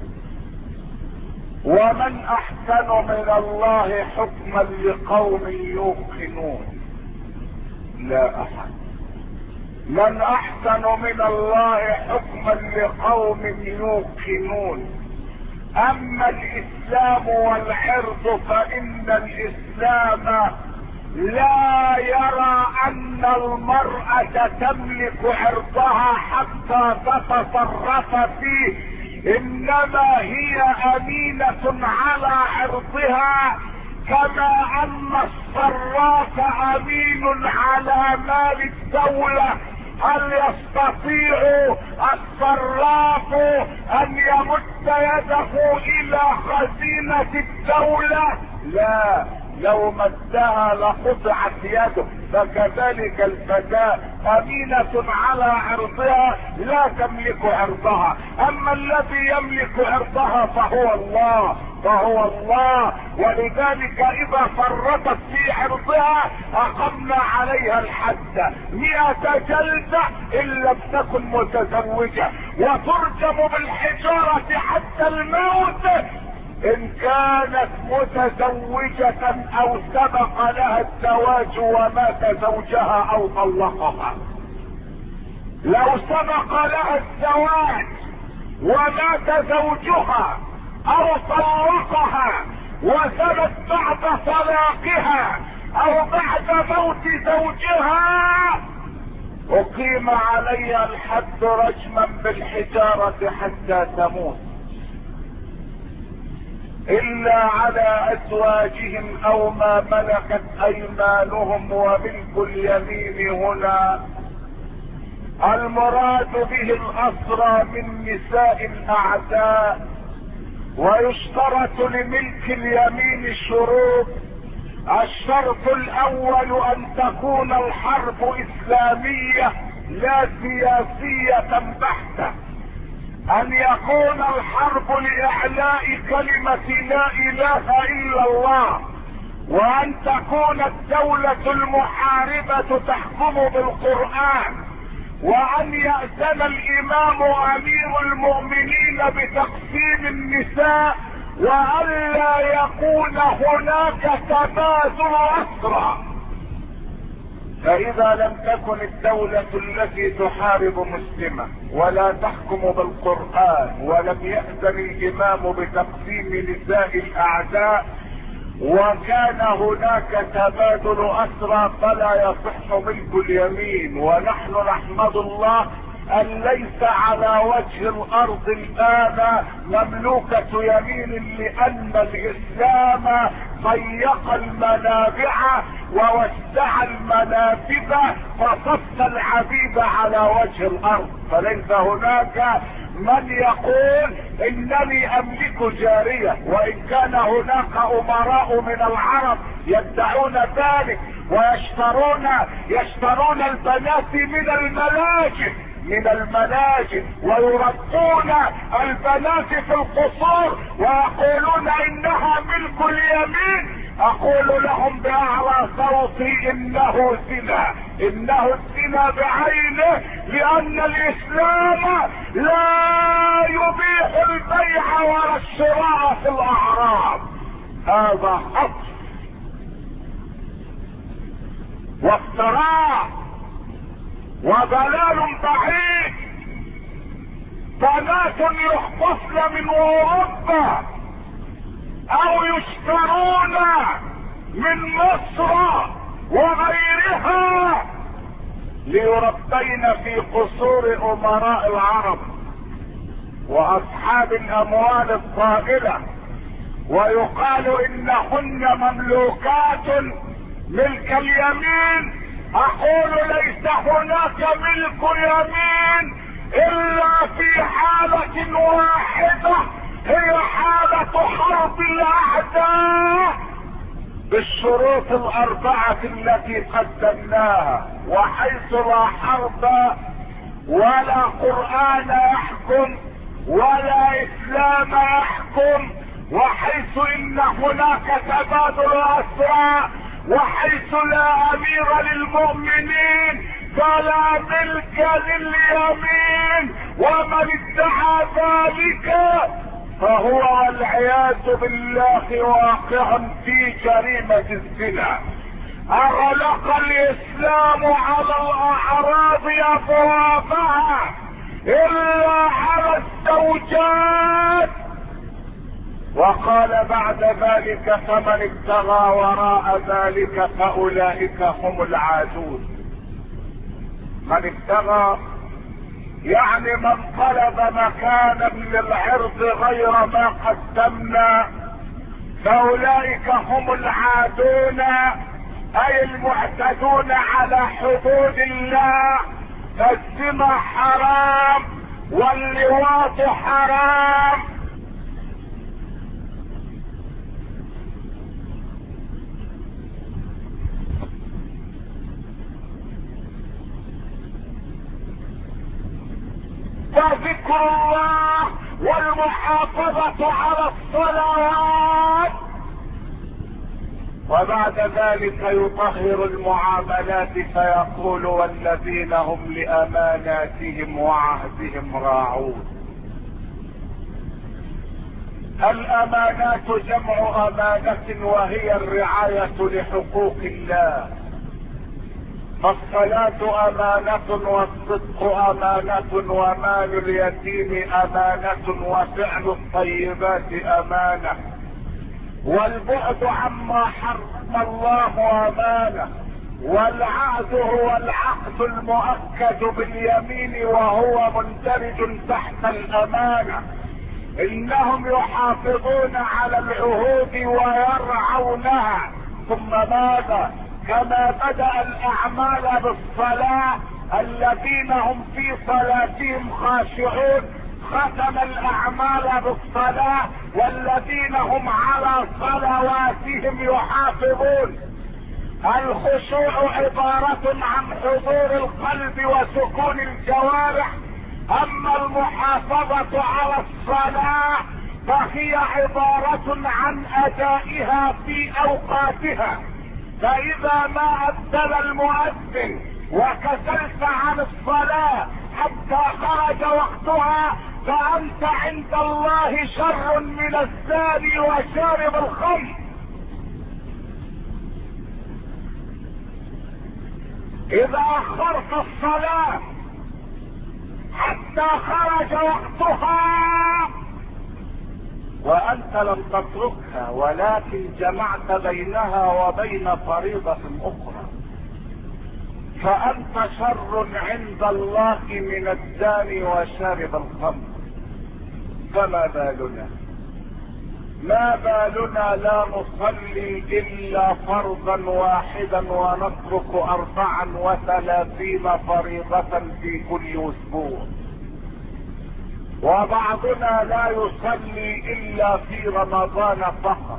ومن احسن من الله حكما لقوم يوقنون؟ لا احد. من احسن من الله حكما لقوم يوقنون. اما الاسلام والعرض فان الاسلام لا يرى ان المرأة تملك عرضها حتى تتصرف فيه، انما هي امينة على عرضها، كما ان الصراف امين على مال الدولة. هل يستطيع الصراف ان يمد يده الى خزينة الدولة؟ لا، لو مدها لقطعت يده. فكذلك الفتاة امينة على عرضها لا تملك عرضها. اما الذي يملك عرضها فهو الله فهو الله ولذلك اذا فرطت في عرضها اقمنا عليها الحد مئة جلدة ان لم تكن متزوجة، وترجم بالحجارة حتى الموت ان كانت متزوجة او سبق لها الزواج ومات زوجها او طلقها. لو سبق لها الزواج ومات زوجها او طلقها وثبت بعد طلاقها او بعد موت زوجها اقيم عليها الحد رجما بالحجارة حتى تموت، الا على ازواجهم او ما ملكت ايمانهم. وملك اليمين هنا المراد به الاسرى من نساء الاعداء. ويشترط لملك اليمين شروط. الشرط الاول ان تكون الحرب اسلامية لا سياسية بحتة، ان يكون الحرب لاعلاء كلمة لا اله الا الله، وان تكون الدولة المحاربة تحكم بالقرآن، وان يأذن الامام امير المؤمنين بتقسيم النساء، وألا يكون هناك تبادل أسرى. فاذا لم تكن الدولة التي تحارب مسلمة ولا تحكم بالقرآن ولم يأذن الامام بتقسيم نساء الاعداء وكان هناك تبادل اسرى فلا يصح ملك اليمين. ونحن نحمد الله ان ليس على وجه الارض الان مملوكة يمين، لان الاسلام ضيق المنابع ووسع المنافذ فصف العبيد على وجه الارض، فليس هناك من يقول انني املك جارية، وان كان هناك امراء من العرب يدعون ذلك ويشترون يشترون البنات من الملاجئ من الملاجئ ويربون البنات في القصور ويقولون انها ملك اليمين. اقول لهم باعلى صوتي انه زنا، انه الزنا بعينه، لان الاسلام لا يبيح البيع ولا الشراء في الاعراض. هذا حق وافتراء وضلال بعيد. بنات يخطفن من اوروبا او يشترون من مصر وغيرها ليربين في قصور امراء العرب واصحاب الاموال الطائلة، ويقال انهن مملوكات ملك اليمين. اقول ليس هناك ملك يمين الا في حالة واحدة، هي حالة حرب الاعداء بالشروط الاربعة التي قدمناها، وحيث لا حرب ولا قرآن يحكم ولا اسلام يحكم، وحيث ان هناك تبادل اسرى، وحيث لا امير للمؤمنين فلا ملك لليمين. ومن ادعى ذلك فهو والعياذ بالله واقع في جريمة الزنا. اغلق الاسلام على الاعراض ابوابها الا على الزوجات، وقال بعد ذلك فمن ابتغى وراء ذلك فاولئك هم العادون. من ابتغى يعني من طلب مكانا للعرض غير ما قدمنا فاولئك هم العادون، اي المعتدون على حدود الله. فالزنا حرام واللواط حرام. وذكر الله والمحافظة على الصلوات. وبعد ذلك يطهر المعاملات فيقول والذين هم لأماناتهم وعهدهم راعون. الأمانات جمع أمانة وهي الرعاية لحقوق الله. فالصلاة أمانة والصدق أمانة ومال اليتيم أمانة وفعل الطيبات أمانة والبعد عما حرم الله أمانة. والعهد هو العقد المؤكد باليمين وهو مندرج تحت الأمانة. إنهم يحافظون على العهود ويرعونها. ثم ماذا؟ كما بدأ الأعمال بالصلاة الذين هم في صلاتهم خاشعون ختم الأعمال بالصلاة والذين هم على صلواتهم يحافظون. الخشوع عبارة عن حضور القلب وسكون الجوارح، اما المحافظة على الصلاة فهي عبارة عن ادائها في اوقاتها. فاذا ما اذن المؤذن وكسلت عن الصلاة حتى خرج وقتها فانت عند الله شر من الزاني وشارب الخمر. اذا اخرت الصلاة حتى خرج وقتها وانت لم تتركها ولكن جمعت بينها وبين فريضة اخرى فانت شر عند الله من الزاني وشارب الخمر. فما بالنا ما بالنا لا نصلي الا فرضا واحدا ونترك اربعا وثلاثين فريضة في كل اسبوع، وبعضنا لا يصلي الا في رمضان فقط،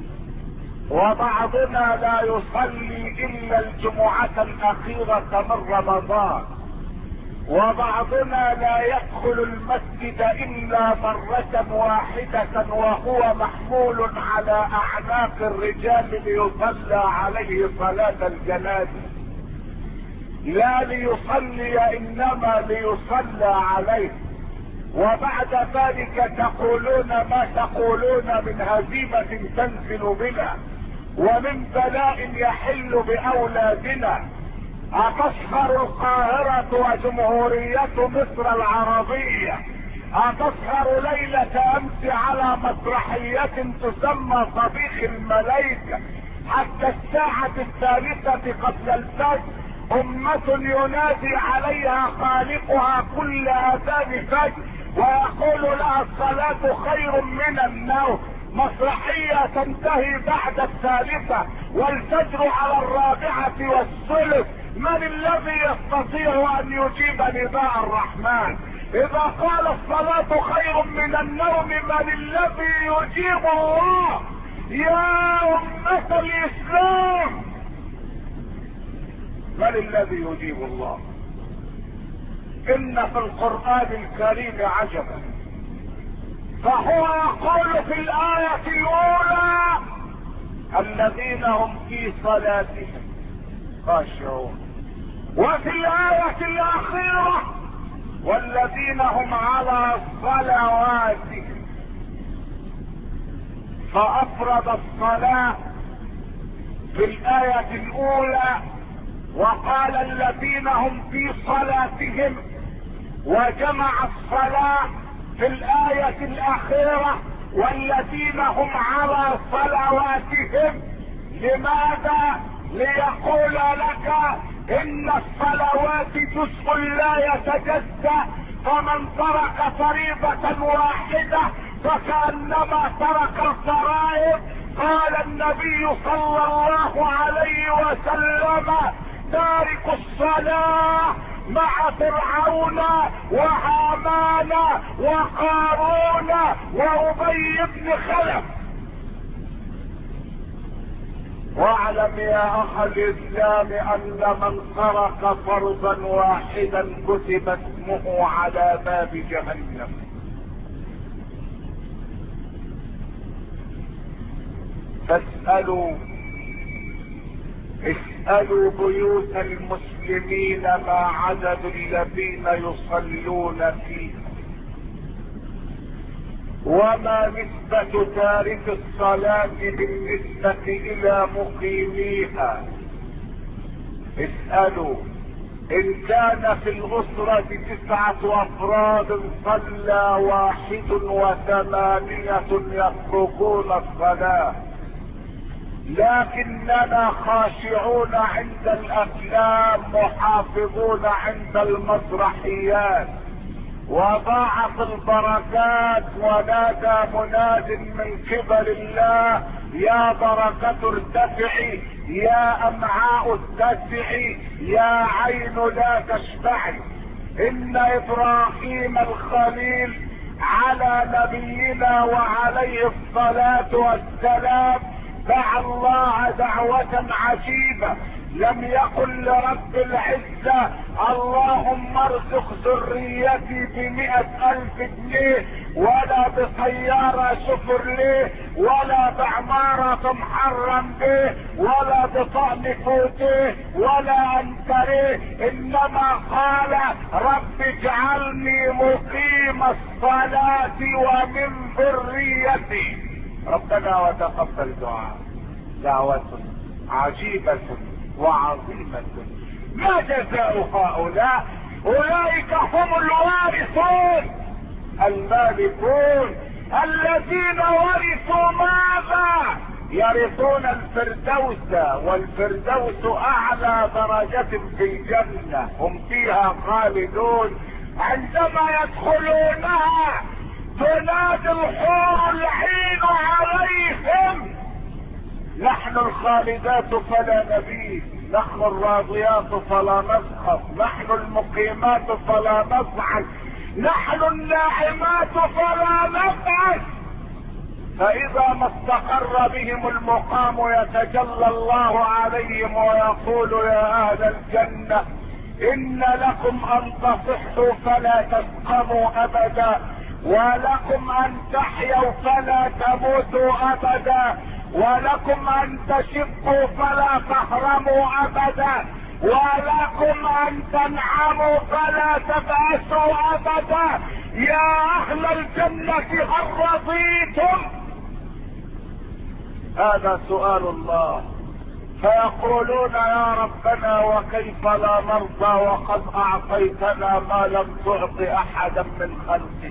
وبعضنا لا يصلي الا الجمعة الاخيرة من رمضان، وبعضنا لا يدخل المسجد الا مرة واحدة وهو محمول على اعناق الرجال ليصلى عليه صلاة الجنازة، لا ليصلي انما ليصلى عليه. وبعد ذلك تقولون ما تقولون من هزيمة تنزل بنا ومن بلاء يحل باولادنا. اتصغر القاهرة وجمهورية مصر العربية، اتصغر ليلة امس على مسرحية تسمى صبيح الملائكة حتى الساعة الثالثة قبل الفجر امة ينادي عليها خالقها كل اذان فجر ويقول لها الصلاة خير من النوم. مسرحية تنتهي بعد الثالثة والفجر على الرابعة والثلث. من الذي يستطيع ان يجيب نداء الرحمن؟ اذا قال الصلاة خير من النوم من الذي يجيب الله؟ يا امة الاسلام من الذي يجيب الله؟ ان في القرآن الكريم عجبا، فهو يقول في الآية الاولى الذين هم في صلاتهم خاشعون، وفي الآية الاخيرة والذين هم على صلواتهم، فافرد الصلاة في الآية الاولى وقال الذين هم في صلاتهم، وجمع الصلاة في الآية الاخيرة والذين هم على صلواتهم. لماذا؟ ليقول لك ان الصلوات جزء لا يتجزأ، فمن ترك فريضة واحدة فكأنما ترك الفرائض. قال النبي صلى الله عليه وسلم تارك الصلاة مع فرعون وهامان وقارون وأبي بن خلف. واعلم يا اخ الاسلام ان من ترك فرضا واحدا كتب اسمه على باب جهنم. فاسألوا اسألوا بيوت المسلمين ما عدد الذين يصلون فيها، وما نسبة تارك الصلاة بالنسبة الى مقيميها. اسألوا ان كان في الاسرة تسعة افراد صلى واحد وثمانية يتركون الصلاة، لكننا خاشعون عند الافلام محافظون عند المسرحيات. وضاعت البركات ونادى مناد من قبل الله يا بركة ارتفعي، يا امعاء اتسعي، يا عين لا تشبعي. ان ابراهيم الخليل على نبينا وعليه الصلاة والسلام دعا الله دعوة عجيبة، لم يقل لرب العزة اللهم ارزق ذريتي بمئة الف جنيه ولا بسيارة شفرليه ولا بعمارة محرم به ولا بطعم فوتيه ولا انتريه، انما قال رب اجعلني مقيم الصلاة ومن ذريتي. ربنا وتقبل دعاء. دعوة عجيبة وعظيمة ما جزاء هؤلاء؟ اولئك هم الوارثون المالكون الذين ورثوا ماذا؟ يرثون الفردوس، والفردوس اعلى درجة في الجنة، هم فيها خالدون. عندما يدخلونها تنادي الحور العين عليهم: نحن الخالدات فلا نبيد، نحن الراضيات فلا نسخط، نحن المقيمات فلا نصعد، نحن الناعمات فلا نبعث. فاذا ما استقر بهم المقام يتجلى الله عليهم ويقول: يا اهل الجنة ان لكم ان تصحوا فلا تسقموا ابدا، ولكم ان تحيوا فلا تموتوا ابدا، ولكم ان تشبوا فلا تهرموا ابدا، ولكم ان تنعموا فلا تبأسوا ابدا. يا اهل الجنة هل رضيتم؟ هذا سؤال الله. فيقولون: يا ربنا وكيف لا نرضى وقد اعطيتنا ما لم تعط احدا من خلقك.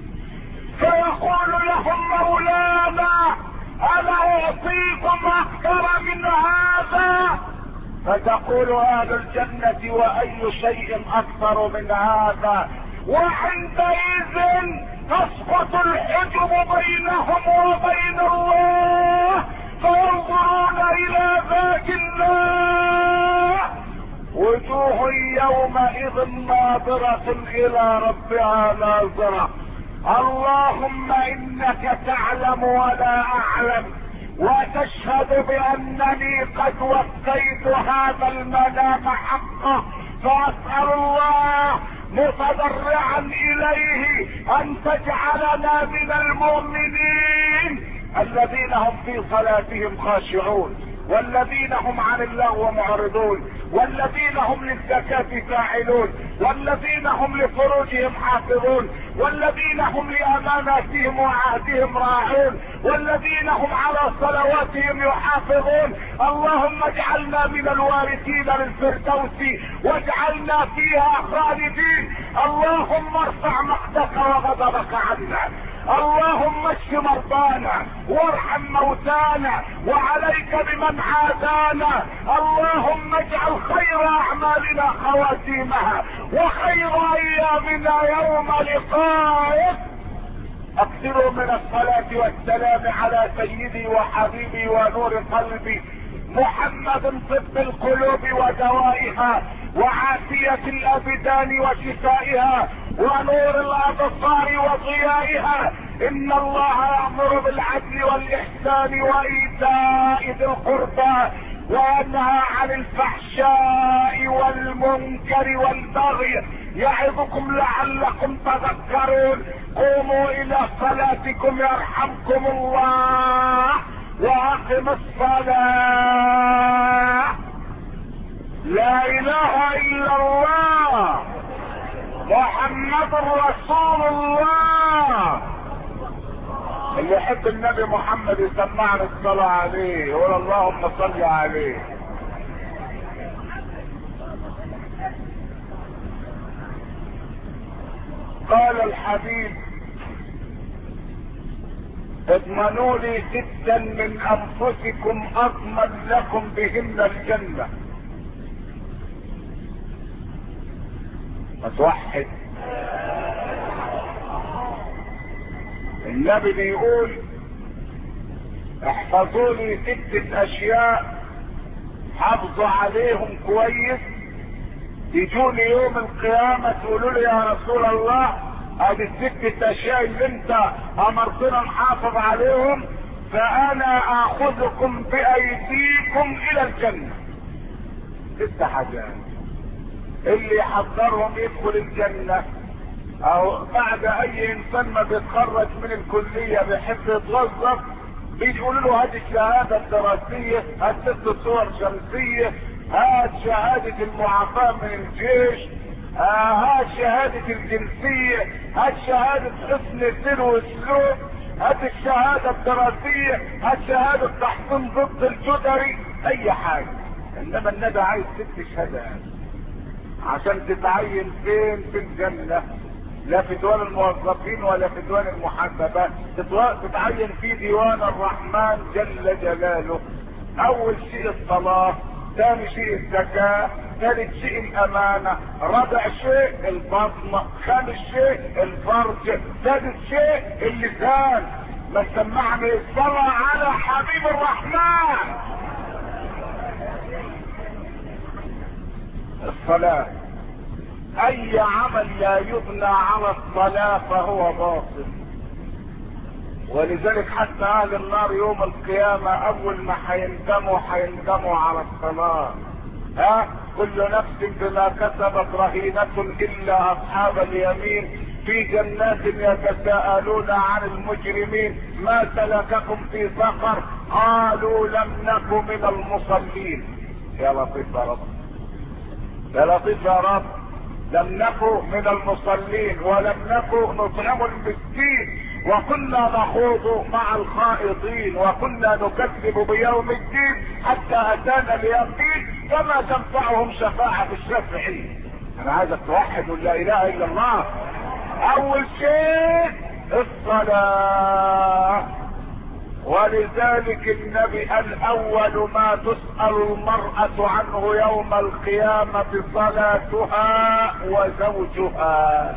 فيقول لهم مولانا: انا اعطيكم اكثر من هذا. فتقول اهل الجنة: واي شيء اكثر من هذا؟ وعندئذ تسقط الحجب بينهم وبين الله، فينظرون الى ذات الله، وجوه يومئذ ناظرة الى ربها ناظرة. اللهم انك تعلم ولا اعلم، وتشهد بانني قد وفيت هذا المنام حقه، فاسأل الله متضرعا اليه ان تجعلنا من المؤمنين الذين هم في صلاتهم خاشعون، والذين هم عن اللغو معرضون، والذين هم للزكاة فاعلون، والذين هم لفروجهم حافظون، والذين هم لاماناتهم وعهدهم راعون، والذين هم على صلواتهم يحافظون. اللهم اجعلنا من الوارثين للفردوس، واجعلنا فيها خالدين. اللهم ارفع مقتك وغضبك عنا، اللهم اشف مرضانا وارحم موتانا، وعليك بمن عادانا. اللهم اجعل خير اعمالنا خواتيمها، وخير ايامنا يوم لقائك. اكثروا من الصلاة والسلام على سيدي وحبيبي ونور قلبي محمد، طب القلوب ودوائها، وعافية الابدان وشفائها، ونور الابصار وضيائها. ان الله يأمر بالعدل والاحسان وايتاء ذي القربى، وينهى عن الفحشاء والمنكر والبغي، يعظكم لعلكم تذكرون. قوموا الى صلاتكم يرحمكم الله، واقم الصلاة. لا اله الا الله محمد رسول الله. اللي يحب النبي محمد يسمعنا الصلاة عليه، يقول اللهم صل عليه. قال الحبيب: اضمنوا لي ستا من انفسكم اضمن لكم بهن الجنة. اتوحد. النبي بيقول: احفظوا لي ستة اشياء، حافظوا عليهم كويس، يجوني يوم القيامة تقولوا لي يا رسول الله ادي الستة اشياء اللي انت امرتنا نحافظ عليهم، فانا اخذكم بايديكم الى الجنة. ست حاجات اللي يحضرهم يدخل الجنة. او بعد اي انسان ما بيتخرج من الكلية بيحب يتوظف، بيقولوا له هذه الشهادة الدراسية، هات ست صور شمسية، هات شهادة المعافاة من الجيش، هات شهادة الجنسية، هات شهادة حسن السير والسلوك، هات الشهادة الدراسية، هات شهادة تحصين ضد الجدري، اي حاجة. انما النبي عايز ست شهادات. عشان تتعين فين؟ في الجنة. لا في ديوان الموظفين ولا في ديوان المحاسبات، تتعين في ديوان الرحمن جل جلاله. اول شيء الصلاة، ثاني شيء الزكاة، ثالث شيء الامانة، رابع شيء البطن، خامس شيء الفرج، سادس شيء اللسان. ما سمعني الصلاة على حبيب الرحمن. الصلاة، اي عمل لا يبنى على الصلاة فهو باطل. ولذلك حتى اهل النار يوم القيامة اول ما هيندموا هيندموا على الصلاة. ها كل نفس بما كسبت رهينة الا اصحاب اليمين في جنات يتساءلون عن المجرمين ما سلككم في سقر قالوا لم نك من المصلين. يا لطيف يا رب، يا لطيف يا رب. لم نكن من المصلين ولم نكن نطعم المسكين وكنا نخوض مع الخائضين وكنا نكذب بيوم الدين حتى اتانا اليقين فما تنفعهم شفاعة الشافعين. انا عايزك توحد لا اله الا الله. اول شيء الصلاة، ولذلك النبي قال اول ما تسأل المرأة عنه يوم القيامة صلاتها وزوجها.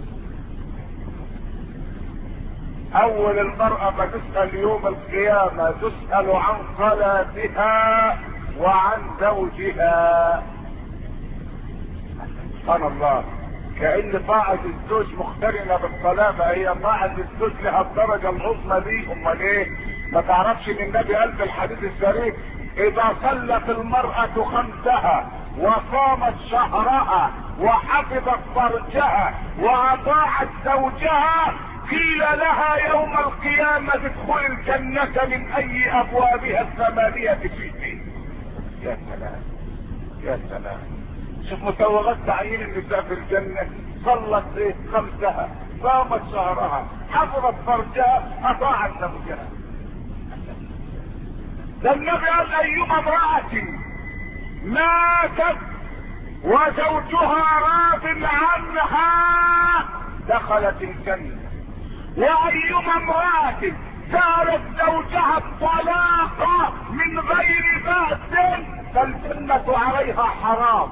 اول المرأة ما تسأل يوم القيامة تسأل عن صلاتها وعن زوجها. سبحان الله، كأن طاعة الزوج مقترنة بالصلاة، فهي طاعة الزوج لها الدرجة العظمى دي. امال ايه؟ ما تعرفش ان النبي قال في الحديث الشريف اذا صلت المرأة خمسها وصامت شهرها وحفظت فرجها واطاعت زوجها قيل لها يوم القيامة ادخل الجنة من اي ابوابها الثمانية شئت. يا سلام يا سلام، شوف مسوغات تعيين النساء في الجنة. صلت ايه؟ خمسها، صامت شهرها، حفظت فرجها، اطاعت زوجها. ده النبي قال ايما امرأة ماتت وزوجها راض عنها دخلت الجنة، وايما امرأة سارت زوجها الطلاق من غير بأس فالجنة عليها حرام.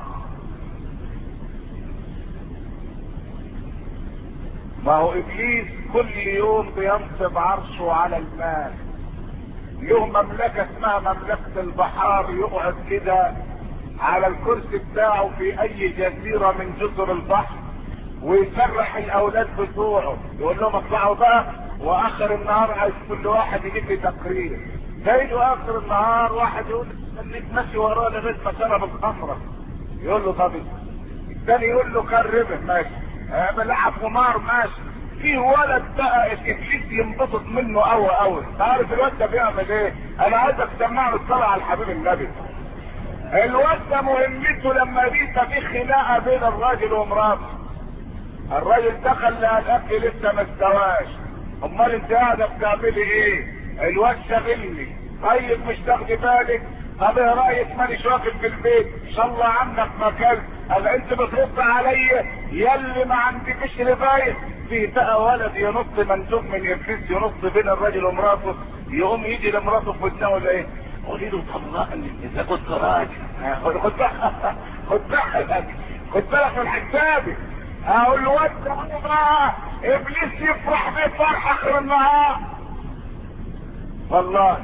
ما هو ابليس كل يوم بينصب عرشه على المال. له مملكة اسمها مملكة البحار، يقعد كده على الكرسي بتاعه في اي جزيرة من جزر البحر ويسرح الاولاد بتوعه يقول لهم اطلعوا بقى، واخر النهار عايز كل واحد يجيب لي تقرير. تلاقيه اخر النهار واحد يقول خليك ماشي وراه لغايه ما شرب الخمره، يقول له طب الثاني يقول له كرمه ماشي، بلعب قمار ماشي. في ولد بقى ابليس ينبسط منه قوي قوي. عارف الواد ده بيعمل ايه؟ انا عايزك تسمعني الصلاه على الحبيب النبي. الواد ده مهمته لما يبقى في خناقه بين الراجل ومراته، الراجل دخل لقى الاكل لسه ما استواش، امال انت قاعده بتعملي ايه؟ الواد شاغلني. طيب مش تاخدي بالك؟ طب ايه رايك مانيش واكل في البيت؟ ان شاء الله عنك ما اكلت. قال انت بترد عليا يلي ما عندكش رفايه. في بقى ولد ينط مندوب من ابليس ينط بين الراجل ومراته، يقوم يجي لمراته في ودنها ولا ايه؟ قولي له طلقني اذا كنت راجل. خد خد خد بالك خد بالك من حسابي. اقول له وانت بقى ابليس يفرح بيه فرح اخر النهار. والله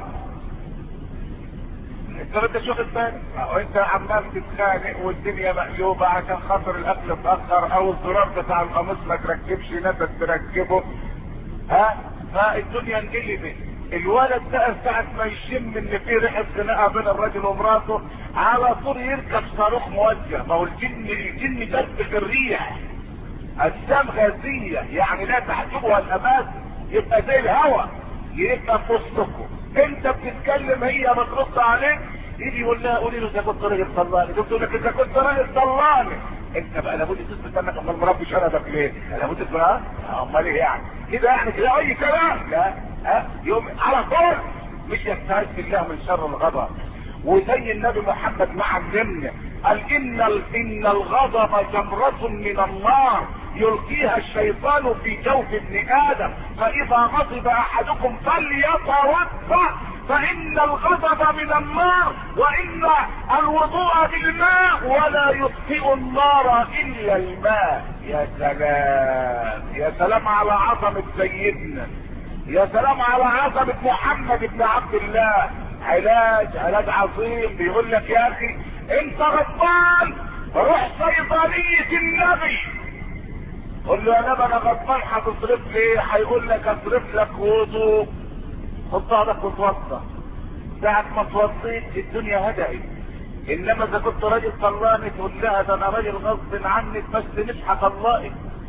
انت انت شوف الثاني وانت عمال تتخانق والدنيا مقلوبه عشان خاطر الاكل اتاخر او الزرار بتاع القميص ما تركبش نفسك تركبه، ها؟ فالدنيا انقلبت. الولد ده ساعة ما يشم ان في ريحه خناقه بين الراجل ومراته على طول يركب صاروخ موجه. ما هو الجن الجن تسبق الريح، اجسام غازيه يعني لا تحجبها الاماكن، يبقى زي الهواء يبقى في وسطكم. انت بتتكلم هي بترد عليك، يجي يقول لها قولي له اذا كنت راجل طلقني، تقول لك اذا كنت راجل طلقني. انت بقى لابد تثبت انك امال مربي شنبك ليه؟ لابد تقول ها؟ امال ايه يعني؟ كده يعني كده اي كلام؟ لا ها؟ يوم على طول مش يستعيذ بالله من شر الغضب. وزي النبي محمد ما علمنا قال ان ان الغضب جمرة من النار يلقيها الشيطان في جوف ابن ادم، فاذا غضب احدكم فليتوضا فان الغضب من النار وان الوضوء بالماء ولا يطفئ النار الا الماء. يا سلام يا سلام على عظمة سيدنا، يا سلام على عظمة محمد بن عبد الله. علاج علاج عظيم. بيقول لك يا اخي انت غضبان روح صيدلية النبي، قول له يا نبي انا غضبان هتصرف لي ايه؟ هيقول لك اصرف لك وضوء، خد بعضك وتوضى. ساعة ما توضيت الدنيا هدأت. انما اذا كنت راجل طلقني تقول لها ده انا راجل غصب عنك بس مش هطلقك.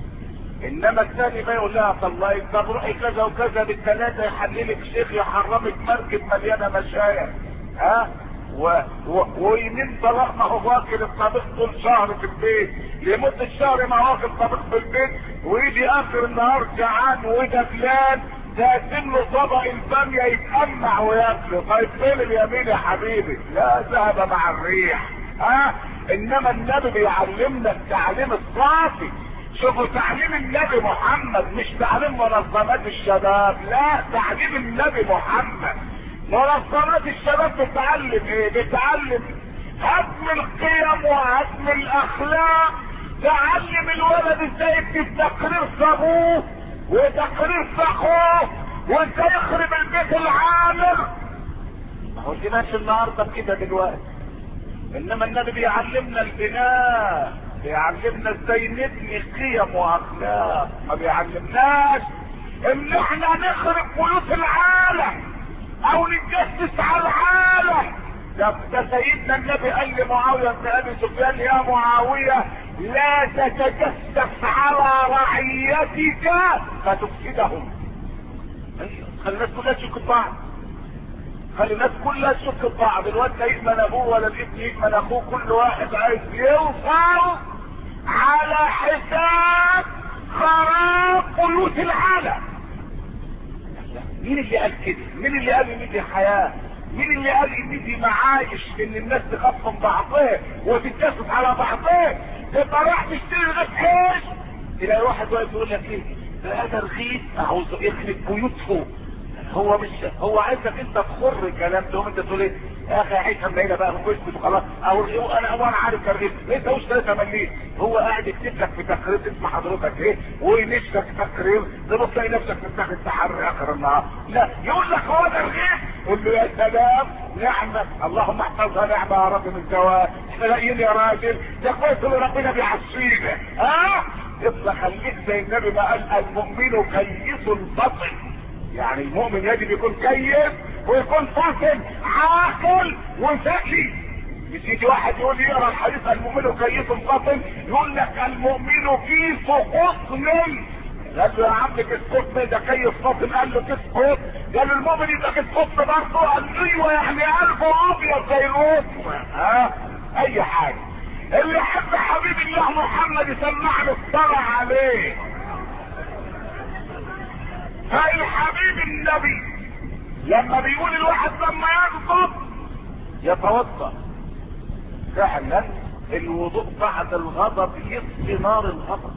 انما الثاني ما يقول لها طلقك، طب روحي كذا وكذا بالثلاثه يحللك شيخ يحرمك مركب مليانه مشايخ، ها و... و... ويمين طلاق ما هو واكل الطبيخ طول شهر في البيت، لمده شهر ما هو واكل طبيخ في البيت، ويجي اخر النهار جعان ودبلان تقدم له طبق الباميه يتقمع وياكله. طيب فين اليمين يا حبيبي؟ لا ذهب مع الريح. ها انما النبي بيعلمنا التعليم الصافي. شوفوا تعليم النبي محمد مش تعليم منظمات الشباب، لا تعليم النبي محمد. منظمات الشباب بتعلم ايه؟ بتعلم هدم القيم وهدم الاخلاق، تعلم الولد ازاي يكتب تقرير ابوه وتقرير اخوه وازاي يخرب البيت العامر. ما هو دي ماشي النهارده كده دلوقتي. انما النبي بيعلمنا البناء، بيعلمنا ازاي نبني قيم واخلاق، ما بيعلمناش ان احنا نخرب بيوت العالم او نتجسس على العالم. ده, ده سيدنا النبي قال لمعاويه بن ابي سفيان يا معاويه لا تتجسس على رعيتك فتفسدهم. خلي الناس كلها تشك بعض، خلي الناس كلها تشك بعض. الواد لا يأمن ابوه ولا الابن يأمن اخوه، كل واحد عايز يوصل على حساب خراب بيوت العالم. مين اللي قال كده؟ مين اللي قال ان دي حياه؟ مين اللي قال ان دي معايش ان الناس تخاف من بعضها وتتجسس على بعضها؟ تبقى راح تشتري رغيف عيش تلاقي واحد واقف يقول لك ايه؟ ده هذا رغيف اهو يخرب بيوتهم. هو مش هو عايزك انت تخر الكلام ده، انت تقول ايه؟ يا اخي عيش همينه بقى وكشف وخلاص، او انا هو انا عارف الرغيف انت مش ثلاثة مليم. هو قاعد يكتب لك في تقرير اسم حضرتك ايه وينشك تقرير تبص تلاقي نفسك بتاخد التحري اخر النهار. لا يقول لك هو ده الرغيف، قول له يا سلام نعمه اللهم احفظها نعمه يا رب من سواء. احنا لاقيين يا راجل ده كويس اللي ربنا بيعصينا. ها اطلع خليك زي النبي ما قال المؤمن كيس بطن، يعني المؤمن يجب يكون كيس ويكون فاطن عاقل وذكي. مش يجي واحد يقول يقرا الحديث المؤمن كيس فاطن يقول لك المؤمن كيس قطن. قال له يا عم كيس قطن ده كيس فاطن، قال له كيس قطن، قال له المؤمن يبقى كيس قطن برضه، قال له ايوه يعني قلبه ابيض زي القطن. ها اي حاجه. اللي يحب حبيب الله محمد يسمعنا الصلاه عليه. فالحبيب النبي لما بيقول الواحد لما يغضب يتوضا، فعلا الوضوء بعد الغضب يطفي نار الغضب.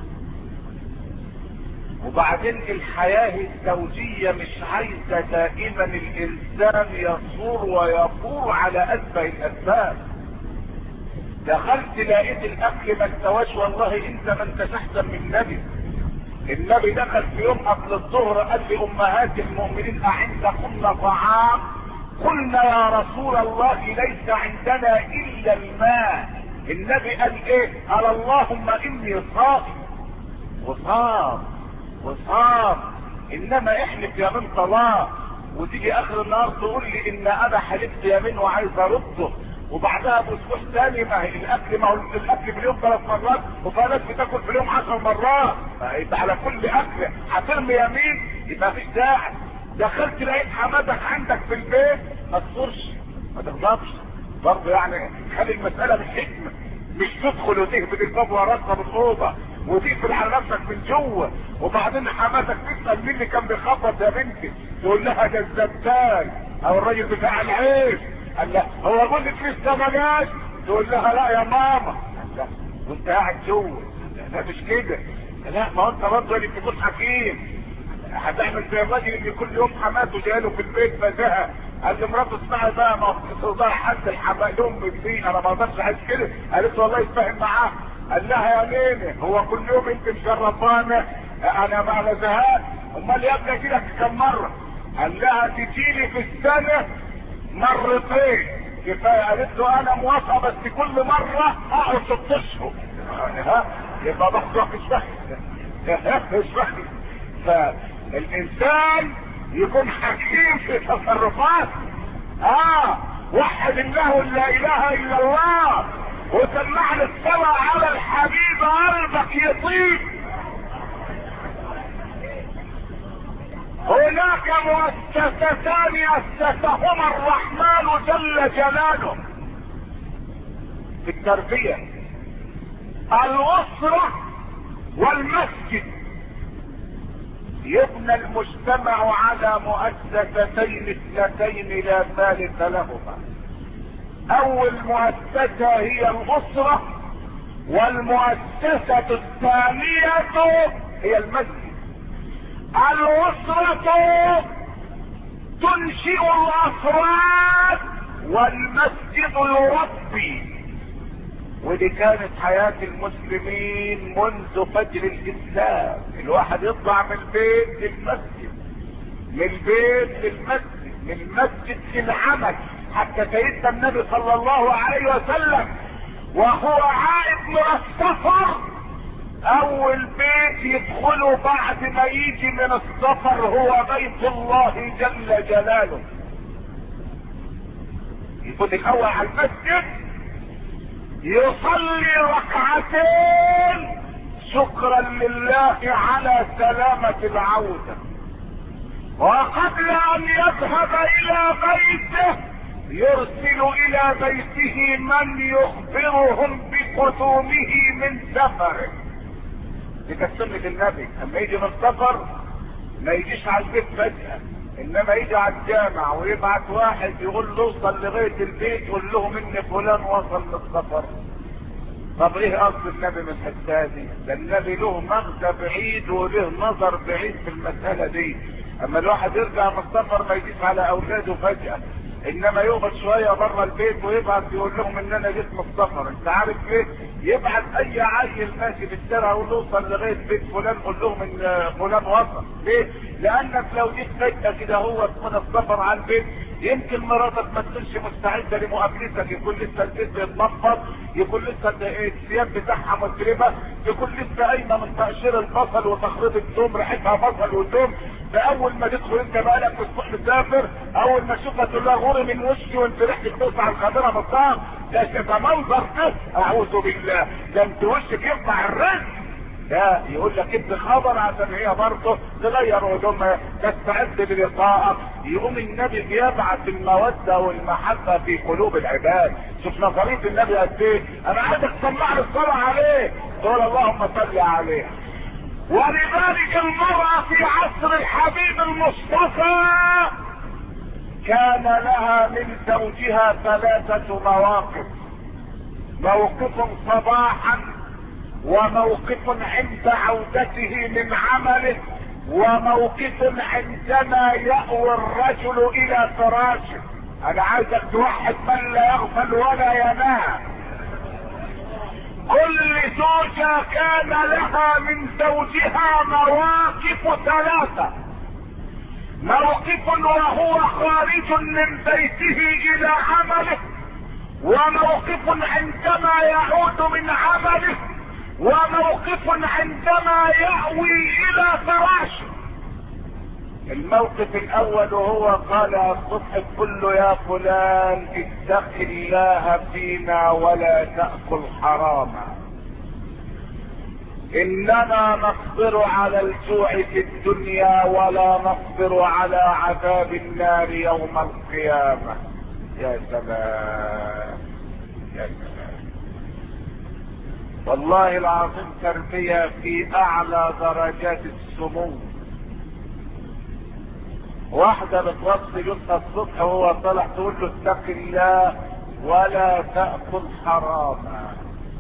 وبعدين الحياة الزوجية مش عايزة دائما الانسان يصور ويفور على اسفه الاسباب. دخلت لقيت الاكل ما استواش، والله انت ما انتش احسن من النبي. النبي دخل في يوم قبل الظهر قال لامهات المؤمنين اعندكن طعام؟ قلنا يا رسول الله ليس عندنا الا الماء. النبي قال ايه؟ قال اللهم اني صائم وصام وصام. انما احلف يمين طلاق وتيجي اخر النهار تقول لي ان انا حلفت يمين وعايز ارده، وبعدها باسبوع ثاني ما هي الاكل ما هو الاكل في اليوم ثلاث مرات وفي ناس بتاكل في اليوم عشر مرات، يبقى على كل اكل هترمي يمين يبقى مفيش داعي. دخلت لقيت حماتك عندك في البيت ما تصرش ما تغضبش برضه، يعني خلي المساله بالحكمه، مش تدخل وتهبط الباب وراسها بالاوضه وتقفل على نفسك من جوه، وبعدين حماتك تسال مين اللي كان بيخبط يا بنتي، تقول لها ده الزبال او الراجل بتاع العيش. قال لا هو جوزك لسه ما جاش؟ تقول لها لا يا ماما، لا وانت قاعد جوه، لا مش كده، لا ما هو انت برضه اللي بتكون حكيم. هتعمل زي الراجل اللي كل يوم حماته جاله في البيت فزهق، قال لمراته اسمعي بقى ما تقدر حد الحمام دي انا ما اقدرش عايز كده، قالت له والله يتفاهم معاه، قال لها يا ميمه هو كل يوم انت مشرفانه انا ما انا زهقت، امال يا ابني كده كم مره؟ قال لها تجيلي في السنه مرتين كفايه، قالت له انا موافقه بس كل مره اقعد ست اشهر. ها يبقى بحث مش فاهم مش فاهم. فالانسان يكون حكيم في تصرفاته. اه وحد الله لا اله الا الله وسمعنا الصلاة على الحبيب قلبك يطيب. هناك مؤسستان اسسهما الرحمن جل جلاله في التربية، الأسرة والمسجد. يبنى المجتمع على مؤسستين اثنتين لا ثالث لهما. اول مؤسسة هي الاسرة، والمؤسسة الثانية هي المسجد. الاسرة تنشئ الافراد والمسجد يربي، ودي كانت حياة المسلمين منذ فجر الاسلام. الواحد يطلع من البيت للمسجد، من البيت للمسجد، من المسجد للعمل. حتى سيدنا النبي صلى الله عليه وسلم وهو عائد من السفر اول بيت يدخله بعد ما يجي من السفر هو بيت الله جل جلاله. يكون الاول على المسجد يصلي ركعتين شكرا لله على سلامة العودة، وقبل ان يذهب الى بيته يرسل الى بيته من يخبرهم بقدومه من سفره. دي كانت سنة النبي، اما يجي من سفر ما يجيش على البيت فجأة، انما يجي على الجامع ويبعت واحد يقول له اوصل لغاية البيت يقول لهم ان فلان وصل للسفر. طب ايه قصد النبي من الحته دي؟ ده النبي له مغزى بعيد وله نظر بعيد في المسألة دي. اما الواحد يرجع من السفر ما يجيش على اولاده فجأة، انما يقعد شوية بره البيت ويبعت يقول لهم ان انا جيت من السفر. انت عارف ليه؟ يبعت اي عيل ماشي في الشارع يقول له اوصل لغاية بيت فلان قول لهم ان فلان وصل. ليه؟ لانك لو جيت فجأة كده هو من السفر على البيت يمكن مراتك ما تكونش مستعدة لمقابلتك، يكون لسه البيت بيتنفض، يكون لسه الثياب بتاعها متربة، يكون لسه قايمة من تقشير البصل وتخريط الثوم ريحتها بصل وثوم. فاول ما تدخل انت بقالك اسبوع مسافر اول ما تشوفها تقول لها غوري من وشي وانت ريحتك توسع الخضره بالطعم. ده تبقى منظر ده اعوذ بالله، ده انت وشك يطلع الرزق. لا يقول لك ادي خبر عشان هي برضه تغير هدومها تستعد للقائك. يقوم النبي بيبعث الموده والمحبه في قلوب العباد. شوف نظريه النبي قد ايه. انا عايزك تسمع لي الصلاه عليه، تقول اللهم صل عليه. ولذلك المرأة في عصر الحبيب المصطفى كان لها من زوجها ثلاثة مواقف: موقف صباحا، وموقف عند عودته من عمله، وموقف عندما يأوي الرجل الى فراشه. انا عايزك توحد من لا يغفل ولا ينام. كل زوجة كان لها من زوجها مواقف ثلاثة: موقف وهو خارج من بيته الى عمله، وموقف عندما يعود من عمله، وموقف عندما يأوي الى فراشه. الموقف الاول وهو قال الصبح كله يا فلان اتق الله فينا ولا تأكل حراما، اننا نصبر على الجوع في الدنيا ولا نصبر على عذاب النار يوم القيامة. يا سلام يا سلام، والله العظيم تربية في اعلى درجات السمو. واحدة بتوصي جوزها الصبح وهو طالع تقول له اتق الله ولا تأكل حراما.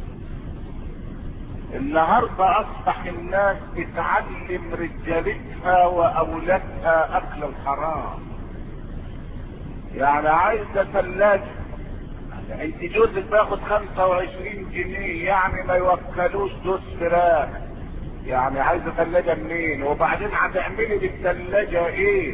النهاردة اصبح الناس بتعلم رجالتها واولادها اكل الحرام. يعني عايزة ثلاجة، انت جوزك باخد خمسة وعشرين جنيه يعني ما يوكلوش دوس فراخ، يعني عايزة ثلاجة منين؟ وبعدين هتعملي بالثلاجة ايه؟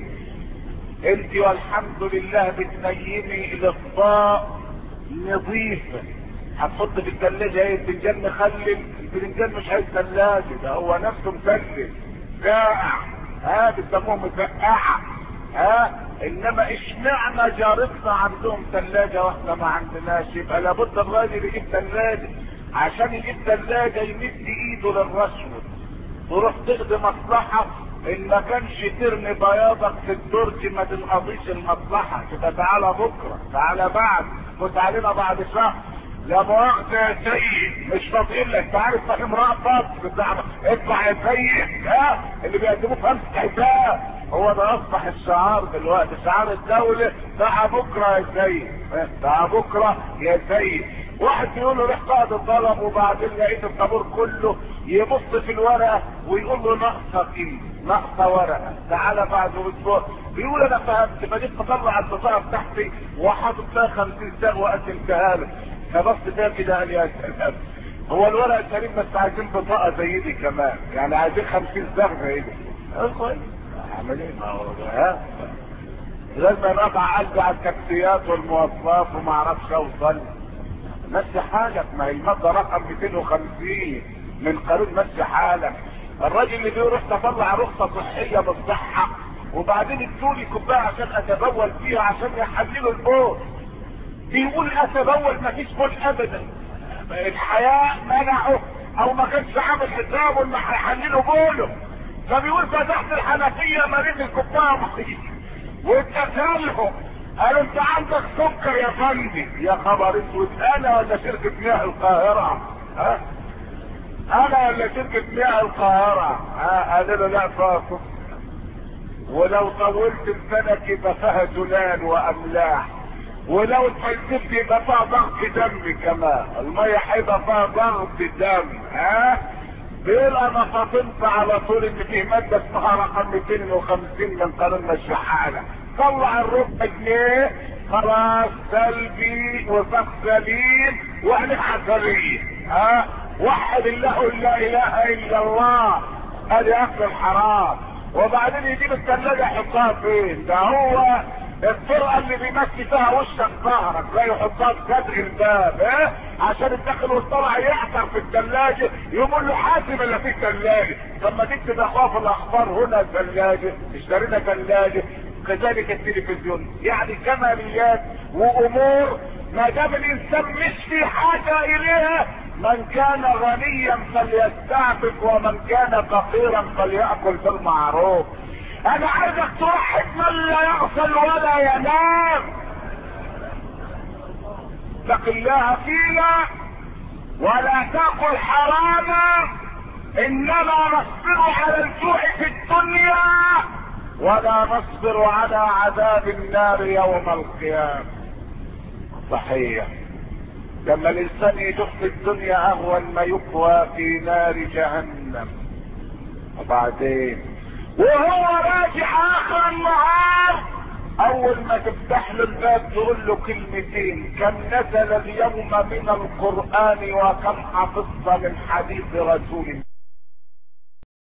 انت والحمد لله بتنيمي الاطباق نظيفة، هتحط في الثلاجة ايه؟ الفنجان مخلل؟ الفنجان مش عايز ثلاجة، ده هو نفسه مخلل ساقع، ها بيسموه مسقعة، ها. انما اشمعنى جارتنا عندهم ثلاجة واحنا ما عندناش؟ يبقى لابد الراجل يجيب ثلاجة. عشان يجيب ثلاجة يمد ايده للرشوة، تروح تقضي مصلحة، ان ما كانش ترمي بياضك في الدرج ما تنقضيش المصلحة، تبقى تعالى بكرة، تعالى بعد، فوت علينا بعد شهر، لا مؤاخذة يا سيد مش فاضيين لك، انت عارف صاحب امرأة فاضي اطلع يا سيد، ها اللي بيقدموه خمس حساب. هو ده اصبح الشعار دلوقتي، شعار الدولة، تعال بكرة يا سيد، تعال بكرة يا سيد. واحد بيقول له روح قائد الطلب، وبعدين لقيت الطابور كله يبص في الورقة ويقول له ناقصة ايه؟ ناقصة ورقة، تعالى بعد اسبوع. بيقول انا فهمت، فجيت مطلع البطاقة بتاعتي وحاطط فيها خمسين ساغ وقسمتها له، فبص فيها كده قال يا سلام، هو الورق الكريم بس عايزين بطاقة زي دي كمان، يعني عايزين خمسين ساغ زي دي. اعمل ايه؟ ما هو ها لازم ارفع قلبي على التاكسيات والمواصلات وما اعرفش اوصل. مشي حالك، ما هي المادة رقم مئتين وخمسين من قانون مشي حالك. الراجل اللي بيروح تطلع رخصة صحية بالصحة وبعدين ادوني كوباية عشان اتبول فيها عشان يحللوا البول، بيقول اتبول ما فيش بول ابدا، الحياء منعه او ما كانش عامل حسابه انه هيحللوا بوله، فبيقول فتحت الحنفية مريض الكوباية مخيط واتقتلهم، قالوا انت عندك سكر يا فندم. يا خبر اسود، انا ولا شركة مياه القاهرة؟ ها انا ولا شركة مياه القاهرة؟ ها قالوا له لا فاصل، ولو طولت لسانك يبقى فيها زلال واملاح، ولو اتفلسفت يبقى فيها ضغط دم كمان، المية هيبقى فيها ضغط دم. ها بيقول انا فاطمت على طول ان في مادة اسمها رقم مئتين وخمسين من قانون مشي حالك، طلع الربع جنيه خلاص سلبي وصف سليم واحنا حسرين. ها وحد الله لا اله الا الله، ادي اكل الحرام. وبعدين يجيب الثلاجة يحطها فين؟ ده هو الطرقة اللي بيمشي فيها وشك ظهرك لا يحطها في صدر الباب، ايه عشان الداخل والطلع يعثر في الثلاجة، يقول له حاسب اللي في الثلاجة. لما تكتب اخوة في الاخبار هنا ثلاجة اشترينا ثلاجة، كذلك التلفزيون، يعني كماليات وامور ما دام الانسان مش في حاجة اليها. من كان غنيا فليستعفف ومن كان فقيرا فليأكل بالمعروف. انا عايزك توحد من لا يغسل ولا ينام. اتق الله فينا ولا تاكل حراما، انما نصبر على الجوع في الدنيا ولا نصبر على عذاب النار يوم القيامة. صحيح، لما الانسان يدخل في الدنيا اهون ما يقوى في نار جهنم، وبعدين وهو راجع اخر النهار اول ما تفتح له الباب تقول له كلمتين: كم نزل اليوم من القرآن وكم حفظت من حديث رسول الله.